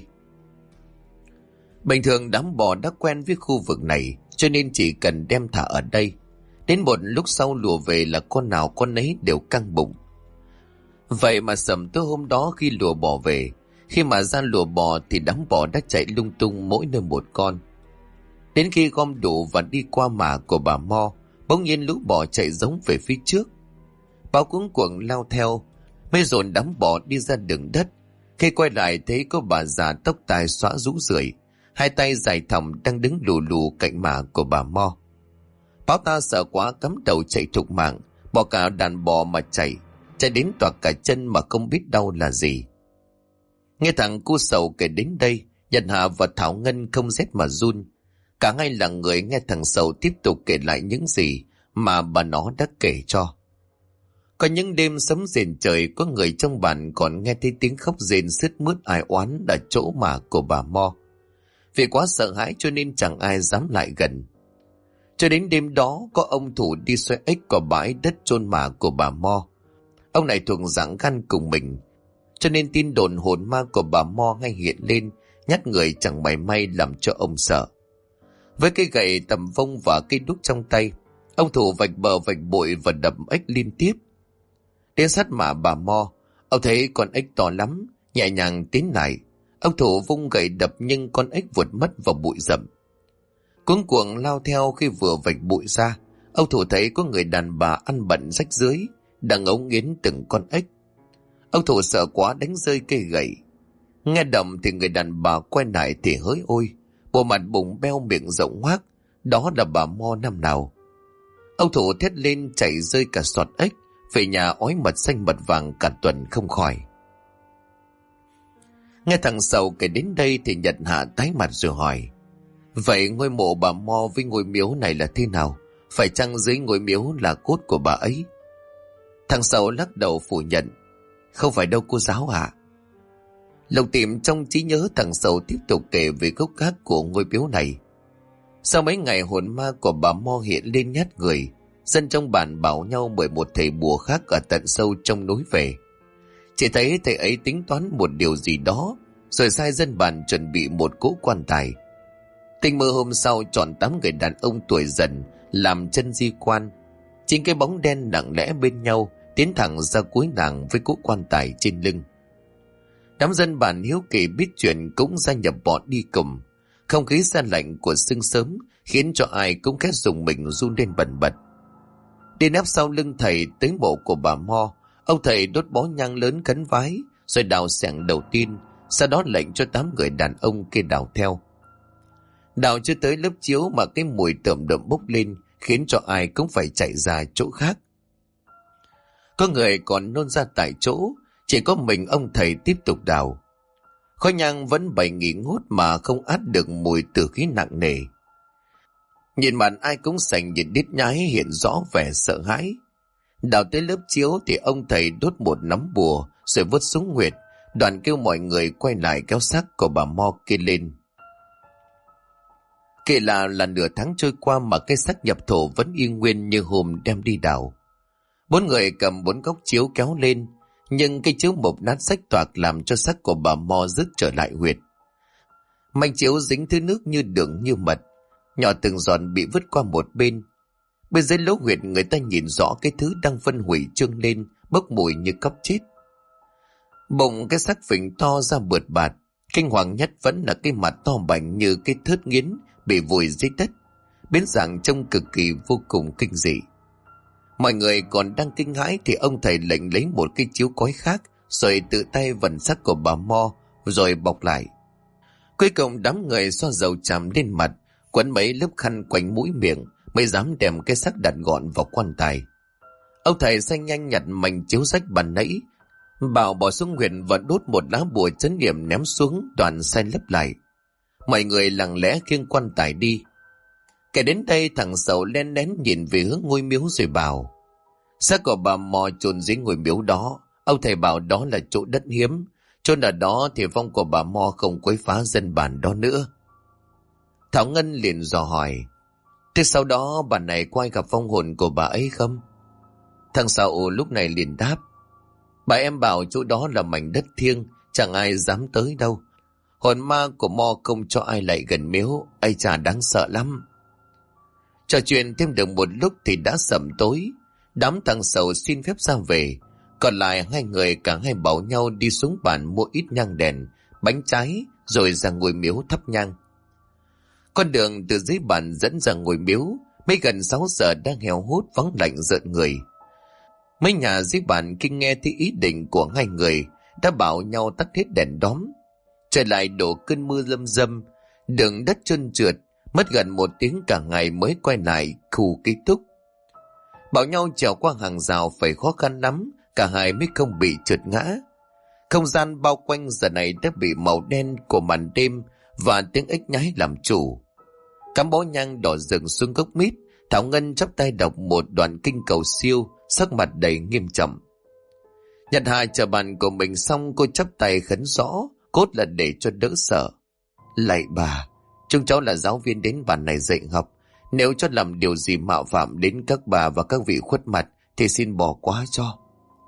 Bình thường đám bò đã quen với khu vực này, cho nên chỉ cần đem thả ở đây. Đến một lúc sau lùa về là con nào con nấy đều căng bụng. Vậy mà sầm tối hôm đó khi lùa bò về, khi mà ra lùa bò thì đám bò đã chạy lung tung mỗi nơi một con. Đến khi gom đủ và đi qua mả của bà Mo, bỗng nhiên lũ bò chạy giống về phía trước. Báo cuống cuồng lao theo, mới dồn đám bò đi ra đường đất. Khi quay lại thấy có bà già tóc tai xõa rũ rượi, hai tay dài thòng đang đứng lù lù cạnh mả của bà Mo. Báo ta sợ quá cắm đầu chạy thục mạng, bỏ cả đàn bò mà chạy đến toạc cả chân mà không biết đau là gì. Nghe thằng cu sầu kể đến đây, Nhật Hạ và Thảo Ngân không rét mà run. Cả hai là người nghe thằng sầu tiếp tục kể lại những gì mà bà nó đã kể cho. Có những đêm sấm rền trời, có người trong bản còn nghe thấy tiếng khóc rền sướt mướt ai oán ở chỗ mả của bà Mo. Vì quá sợ hãi cho nên chẳng ai dám lại gần. Cho đến đêm đó, có ông thủ đi xoay ếch qua bãi đất chôn mả của bà Mo. Ông này thuộc dạng gan cùng mình, cho nên tin đồn hồn ma của bà Mo ngay hiện lên, nhát người chẳng mảy may làm cho ông sợ. Với cây gậy tầm vông và cây đúc trong tay, ông thủ vạch bờ vạch bụi và đập ếch liên tiếp. Đến sát mả bà Mo, ông thấy con ếch to lắm, nhẹ nhàng tiến lại. Ông thủ vung gậy đập nhưng con ếch vụt mất vào bụi rậm. Cuống cuồng lao theo. Khi vừa vạch bụi ra, ông thủ thấy có người đàn bà ăn bận rách rưới đang ngấu nghiến từng con ếch. Ông thủ sợ quá đánh rơi cây gậy. Nghe động thì người đàn bà quay lại thì hỡi ôi, bộ mặt bụng beo miệng rộng hoác, đó là bà Mo năm nào. Ông thủ thét lên chạy rơi cả sọt ếch, về nhà ói mật xanh mật vàng cả tuần không khỏi. Nghe thằng sầu kể đến đây thì Nhật Hạ tái mặt rồi hỏi: vậy ngôi mộ bà Mo với ngôi miếu này là thế nào? Phải chăng dưới ngôi miếu là cốt của bà ấy? Thằng sầu lắc đầu phủ nhận: không phải đâu cô giáo ạ. Lục tìm trong trí nhớ, thằng sầu tiếp tục kể về gốc gác của ngôi miếu này. Sau mấy ngày hồn ma của bà Mo hiện lên nhát người, dân trong bản bảo nhau mời một thầy bùa khác ở tận sâu trong núi về. Chỉ thấy thầy ấy tính toán một điều gì đó, rồi sai dân bản chuẩn bị một cỗ quan tài. Tình mơ hôm sau chọn 8 người đàn ông tuổi dần làm chân di quan. Chính cái bóng đen nặng lẽ bên nhau tiến thẳng ra cuối làng với cỗ quan tài trên lưng. Đám dân bản hiếu kỳ biết chuyện cũng gia nhập bọn đi cùng. Không khí se lạnh của sương sớm khiến cho ai cũng khét dùng mình run lên bần bật. Đi nép sau lưng thầy tới mộ của bà Mo, ông thầy đốt bó nhang lớn khấn vái, rồi đào xẻng đầu tiên, sau đó lệnh cho 8 người đàn ông kia đào theo. Đào chưa tới lớp chiếu mà cái mùi tởm đậm bốc lên, khiến cho ai cũng phải chạy ra chỗ khác. Có người còn nôn ra tại chỗ, chỉ có mình ông thầy tiếp tục đào. Khói nhang vẫn bày nghỉ ngút mà không át được mùi tử khí nặng nề. Nhìn mặt ai cũng sành nhìn đít nhái hiện rõ vẻ sợ hãi. Đào tới lớp chiếu thì ông thầy đốt một nắm bùa rồi vứt xuống huyệt, đoạn kêu mọi người quay lại kéo xác của bà Mo kia lên. Kể là nửa tháng trôi qua mà cái xác nhập thổ vẫn y nguyên như hôm đem đi đào. 4 người cầm 4 góc chiếu kéo lên, nhưng cái chiếu mộc nát rách toạc làm cho xác của bà Mo rớt trở lại huyệt. Mảnh chiếu dính thứ nước như đường như mật, nhỏ từng giọt bị vứt qua một bên. Bên dưới lỗ huyệt người ta nhìn rõ cái thứ đang phân hủy trương lên, bốc mùi như cóc chết. Bỗng cái xác phình to ra bượt bạt, kinh hoàng nhất vẫn là cái mặt to bảnh như cái thớt nghiến bị vùi dưới đất, biến dạng trông cực kỳ vô cùng kinh dị. Mọi người còn đang kinh hãi thì ông thầy lệnh lấy một cái chiếu cói khác, rồi tự tay vần xác của bà Mo rồi bọc lại. Cuối cùng đám người xoa dầu chàm lên mặt, quấn mấy lớp khăn quanh mũi miệng mới dám đem cái xác đặt gọn vào quan tài. Ông thầy xanh nhanh nhặt mảnh chiếu rách bàn nãy, bảo bỏ xuống huyệt và đốt một lá bùa trấn niệm ném xuống, đoàn sai lấp lại. Mọi người lặng lẽ khiêng quan tài đi. Kể đến đây thằng Sầu len lén nhìn về hướng ngôi miếu rồi bảo: xác của bà Mò chôn dưới ngôi miếu đó, ông thầy bảo đó là chỗ đất hiếm, chôn ở đó thì vong của bà Mo không quấy phá dân bản đó nữa. Thảo Ngân liền dò hỏi: thế sau đó bản này có ai gặp vong hồn của bà ấy không? Thằng Sầu lúc này liền đáp: bà em bảo chỗ đó là mảnh đất thiêng, chẳng ai dám tới đâu. Hồn ma của Mo không cho ai lại gần miếu, ai chả đáng sợ lắm. Trò chuyện thêm được một lúc thì đã sẩm tối. Đám thằng Sầu xin phép ra về. Còn lại hai người cả hai bảo nhau đi xuống bàn mua ít nhang đèn, bánh trái rồi ra ngôi miếu thắp nhang. Con đường từ dưới bàn dẫn ra ngôi miếu, mấy gần 6 giờ đang heo hút vắng lạnh rợn người. Mấy nhà dưới bàn khi nghe thấy ý định của hai người đã bảo nhau tắt hết đèn đóm. Trời lại đổ cơn mưa lâm dâm, đường đất trơn trượt, mất gần 1 tiếng cả ngày mới quay lại khu ký túc. Bảo nhau trèo qua hàng rào phải khó khăn lắm, cả hai mới không bị trượt ngã. Không gian bao quanh giờ này đã bị màu đen của màn đêm và tiếng ếch nhái làm chủ. Cắm bó nhang đỏ rừng xuống gốc mít, Thảo Ngân chắp tay đọc một đoạn kinh cầu siêu, sắc mặt đầy nghiêm trọng. Nhật Hà chờ bàn của mình xong, cô chắp tay khấn rõ, cốt là để cho đỡ sợ. Lạy bà, chúng cháu là giáo viên đến bàn này dạy học, nếu cho làm điều gì mạo phạm đến các bà và các vị khuất mặt thì xin bỏ qua cho.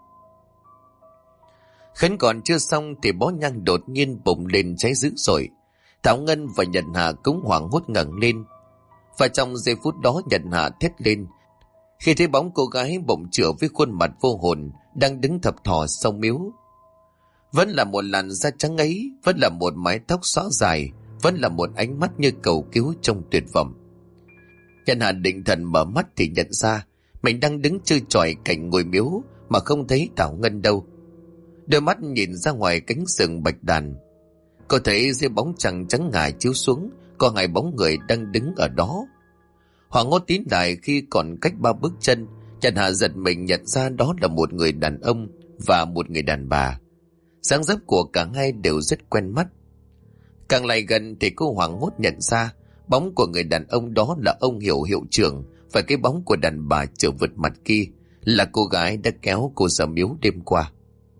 Khấn còn chưa xong thì bó nhang đột nhiên bùng lên cháy dữ dội. Thảo Ngân và Nhật Hà cũng hoảng hốt ngẩng lên. Và trong giây phút đó Nhật Hà thét lên khi thấy bóng cô gái bỗng chữa với khuôn mặt vô hồn đang đứng thập thò sau miếu. Vẫn là một làn da trắng ấy, vẫn là một mái tóc xõa dài, vẫn là một ánh mắt như cầu cứu trong tuyệt vọng. Nhật Hà định thần mở mắt thì nhận ra mình đang đứng chơi chọi cạnh ngôi miếu mà không thấy Thảo Ngân đâu. Đôi mắt nhìn ra ngoài cánh rừng bạch đàn, cô thấy dưới bóng trăng trắng ngà chiếu xuống có 2 bóng người đang đứng ở đó. Hoàng hốt tín lại khi còn cách 3 bước chân, Nhật Hà giật mình nhận ra đó là một người đàn ông và một người đàn bà. Dáng dấp của cả hai đều rất quen mắt. Càng lại gần thì cô hoảng hốt nhận ra bóng của người đàn ông đó là ông Hiểu hiệu trưởng, và cái bóng của đàn bà trở vượt mặt kia là cô gái đã kéo cô ra miếu đêm qua.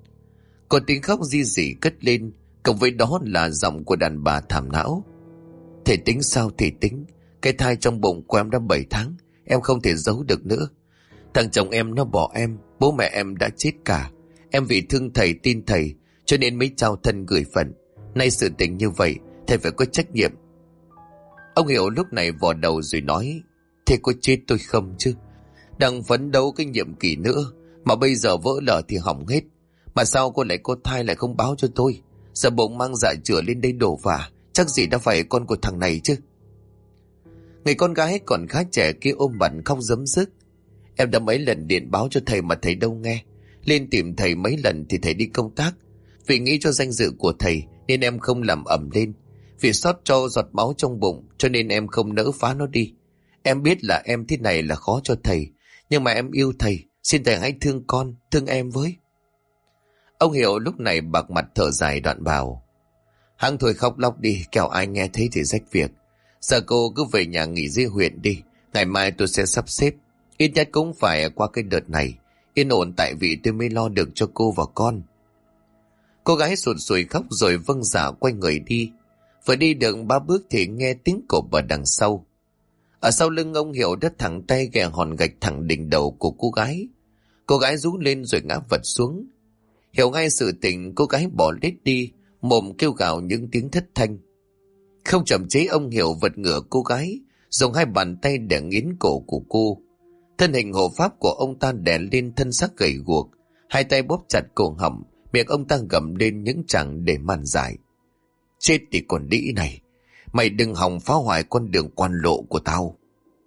Có tiếng khóc ri rỉ cất lên, cộng với đó là giọng của đàn bà thảm não. Thầy tính sao thầy tính, cái thai trong bụng của em đã 7 tháng, em không thể giấu được nữa. Thằng chồng em nó bỏ em, bố mẹ em đã chết cả. Em vì thương thầy tin thầy cho nên mới trao thân gửi phận. Nay sự tình như vậy, thầy phải có trách nhiệm. Ông Hiểu lúc này vò đầu rồi nói, thế có chết tôi không chứ? Đang phấn đấu cái nhiệm kỳ nữa mà bây giờ vỡ lở thì hỏng hết. Mà sao cô lại có thai lại không báo cho tôi? Giờ bụng mang dạ chữa lên đây đổ vả, chắc gì đã phải con của thằng này chứ. Người con gái còn khá trẻ kia ôm mặt khóc rấm rứt. Em đã mấy lần điện báo cho thầy mà thầy đâu nghe. Lên tìm thầy mấy lần thì thầy đi công tác. Vì nghĩ cho danh dự của thầy nên em không làm ầm lên. Vì sót cho giọt máu trong bụng cho nên em không nỡ phá nó đi. Em biết là em thế này là khó cho thầy, nhưng mà em yêu thầy, xin thầy hãy thương con, thương em với. Ông Hiểu lúc này bạc mặt thở dài đoạn bảo, hẵng thôi khóc lóc đi, kẻo ai nghe thấy thì rách việc. Giờ cô cứ về nhà nghỉ dưới huyện đi, ngày mai tôi sẽ sắp xếp. Ít nhất cũng phải qua cái đợt này yên ổn, tại vì tôi mới lo được cho cô và con. Cô gái sụt sùi khóc rồi vâng dạ quay người đi. Vừa đi được 3 bước thì nghe tiếng cộp ở đằng sau. Ở sau lưng ông Hiểu đã thẳng tay ghè hòn gạch thẳng đỉnh đầu của cô gái. Cô gái rú lên rồi ngã vật xuống. Hiểu ngay sự tình, cô gái bỏ lết đi, mồm kêu gào những tiếng thất thanh. Không chậm chế, ông Hiểu vật ngửa cô gái, dùng 2 bàn tay để nghiến cổ của cô. Thân hình hộ pháp của ông ta đè lên thân xác gầy guộc, 2 tay bóp chặt cổ họng, miệng ông ta gầm lên những tràng để màn giải. Chết thì còn đĩ này, mày đừng hòng phá hoại con đường quan lộ của tao.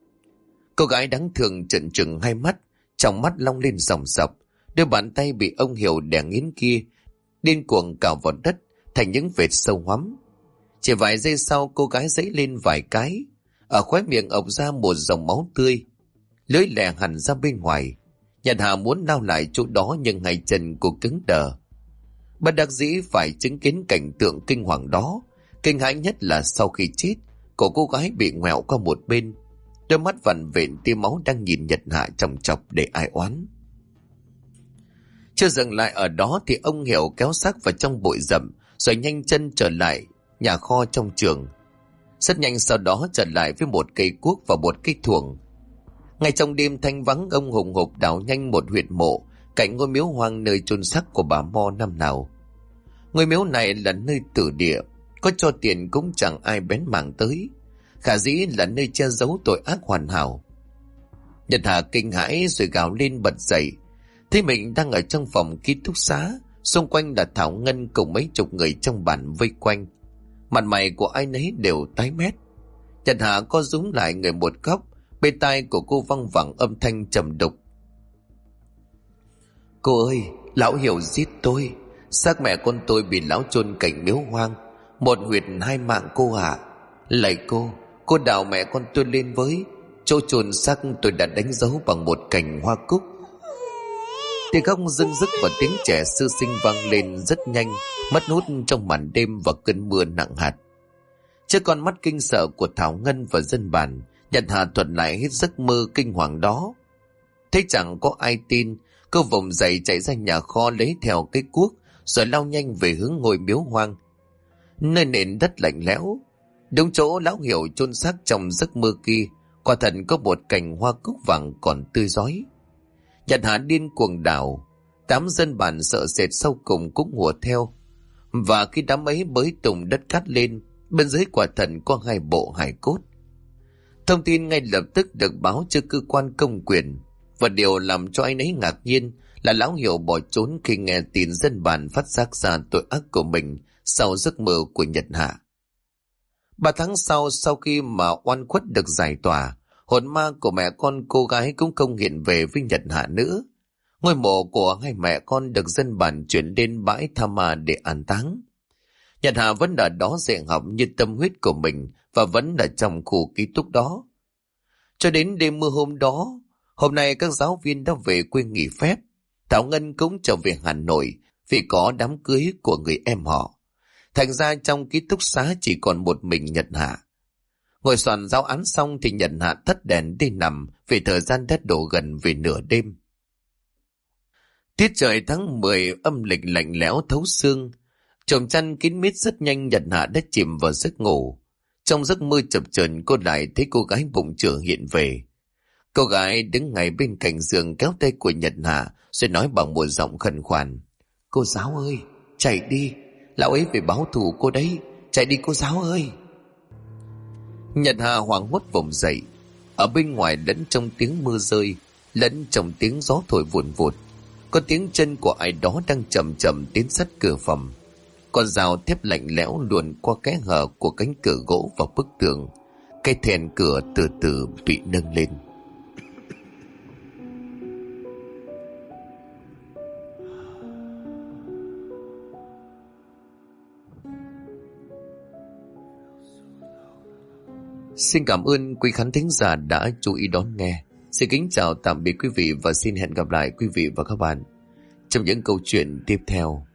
Cô gái đáng thương trợn trừng 2 mắt, trong mắt long lên dòng dọc. Đôi bàn tay bị ông Hiểu đè nghiến kia điên cuồng cào vào đất thành những vệt sâu hoắm. Chỉ vài giây sau, cô gái giãy lên vài cái, ở khóe miệng ộc ra một dòng máu tươi, lưỡi lè hẳn ra bên ngoài. Nhật Hà muốn lao lại chỗ đó nhưng hai chân cô cứng đờ. Bất đắc dĩ phải chứng kiến cảnh tượng kinh hoàng đó. Kinh hãi nhất là sau khi chết, cổ cô gái bị ngoẹo qua một bên, đôi mắt vằn vện tia máu đang nhìn Nhật Hà chòng chọc để ai oán. Chưa dừng lại ở đó thì ông Hiểu kéo xác vào trong bụi rậm rồi nhanh chân trở lại nhà kho trong trường. Rất nhanh sau đó trở lại với một cây cuốc và một cây thuồng. Ngay trong đêm thanh vắng, ông hùng hục đào nhanh một huyệt mộ cạnh ngôi miếu hoang nơi chôn xác của bà Mo năm nào. Ngôi miếu này là nơi tử địa, có cho tiền cũng chẳng ai bén mảng tới. khả dĩ là nơi che giấu tội ác hoàn hảo. Nhật Hà kinh hãi rồi gào lên bật dậy, thấy mình đang ở trong phòng ký túc xá, xung quanh là Thảo Ngân cùng mấy chục người trong bản vây quanh. Mặt mày của ai nấy đều tái mét. Nhật Hà co rúm lại người một góc, bên tai của cô văng vẳng âm thanh trầm đục: "Cô ơi, lão Hiểu giết tôi. Xác mẹ con tôi bị lão chôn cạnh miếu hoang, một huyệt hai mạng cô ạ. Lạy cô đào mẹ con tôi lên với. Chỗ chôn xác tôi đã đánh dấu bằng một cành hoa cúc." Tiếng khóc rưng rức và tiếng trẻ sơ sinh vang lên rất nhanh, mất hút trong màn đêm và cơn mưa nặng hạt. Trước con mắt kinh sợ của Thảo Ngân và dân bản, Nhật Hà thuật lại hết giấc mơ kinh hoàng đó. Thấy chẳng có ai tin, cô vùng dậy chạy ra nhà kho lấy theo cái cuốc, rồi lao nhanh về hướng ngôi miếu hoang. Nơi nền đất lạnh lẽo, đúng chỗ lão Hiểu chôn xác trong giấc mơ kia, quả thật có một cành hoa cúc vàng còn tươi rói. Nhật Hà điên cuồng đào, 8 dân bản sợ sệt sau cùng cũng hùa theo. Và khi đám ấy bới tùng đất cát lên, bên dưới quả thật có 2 bộ hài cốt. Thông tin ngay lập tức được báo cho cơ quan công quyền, và điều làm cho anh ấy ngạc nhiên là lão Hiểu bỏ trốn khi nghe tin dân bản phát giác ra tội ác của mình sau giấc mơ của Nhật Hà. 3 tháng sau khi mà oan khuất được giải tỏa, hồn ma của mẹ con cô gái cũng không hiện về với Nhật Hà nữa. Ngôi mộ của hai mẹ con được dân bản chuyển đến bãi Tha Ma để an táng. Nhật Hà vẫn ở đó dạy học như tâm huyết của mình và vẫn ở trong khu ký túc đó. Cho đến đêm mưa hôm đó, hôm nay các giáo viên đã về quê nghỉ phép. Thảo Ngân cũng trở về Hà Nội vì có đám cưới của người em họ. Thành ra trong ký túc xá chỉ còn một mình Nhật Hà. Ngồi soạn giáo án xong thì Nhật Hà tắt đèn đi nằm vì thời gian đã đổ gần về nửa đêm. Tiết trời tháng 10 âm lịch lạnh lẽo thấu xương. Chòm chăn kín mít rất nhanh, Nhật Hà đã chìm vào giấc ngủ. Trong giấc mơ chập chờn cô lại thấy cô gái bụng trưởng hiện về. Cô gái đứng ngay bên cạnh giường kéo tay của Nhật Hà rồi nói bằng một giọng khẩn khoản: "Cô giáo ơi, chạy đi, lão ấy phải báo thù cô đấy, chạy đi cô giáo ơi." Nhật Hà hoảng hốt vùng dậy. Ở bên ngoài lẫn trong tiếng mưa rơi, lẫn trong tiếng gió thổi vùn vụt, có tiếng chân của ai đó đang chậm chậm tiến sát cửa phòng. Con dao thép lạnh lẽo luồn qua kẽ hở của cánh cửa gỗ vào bức tường. Cái then cửa từ từ bị nâng lên. Xin cảm ơn quý khán thính giả đã chú ý đón nghe. Xin kính chào tạm biệt quý vị và xin hẹn gặp lại quý vị và các bạn trong những câu chuyện tiếp theo.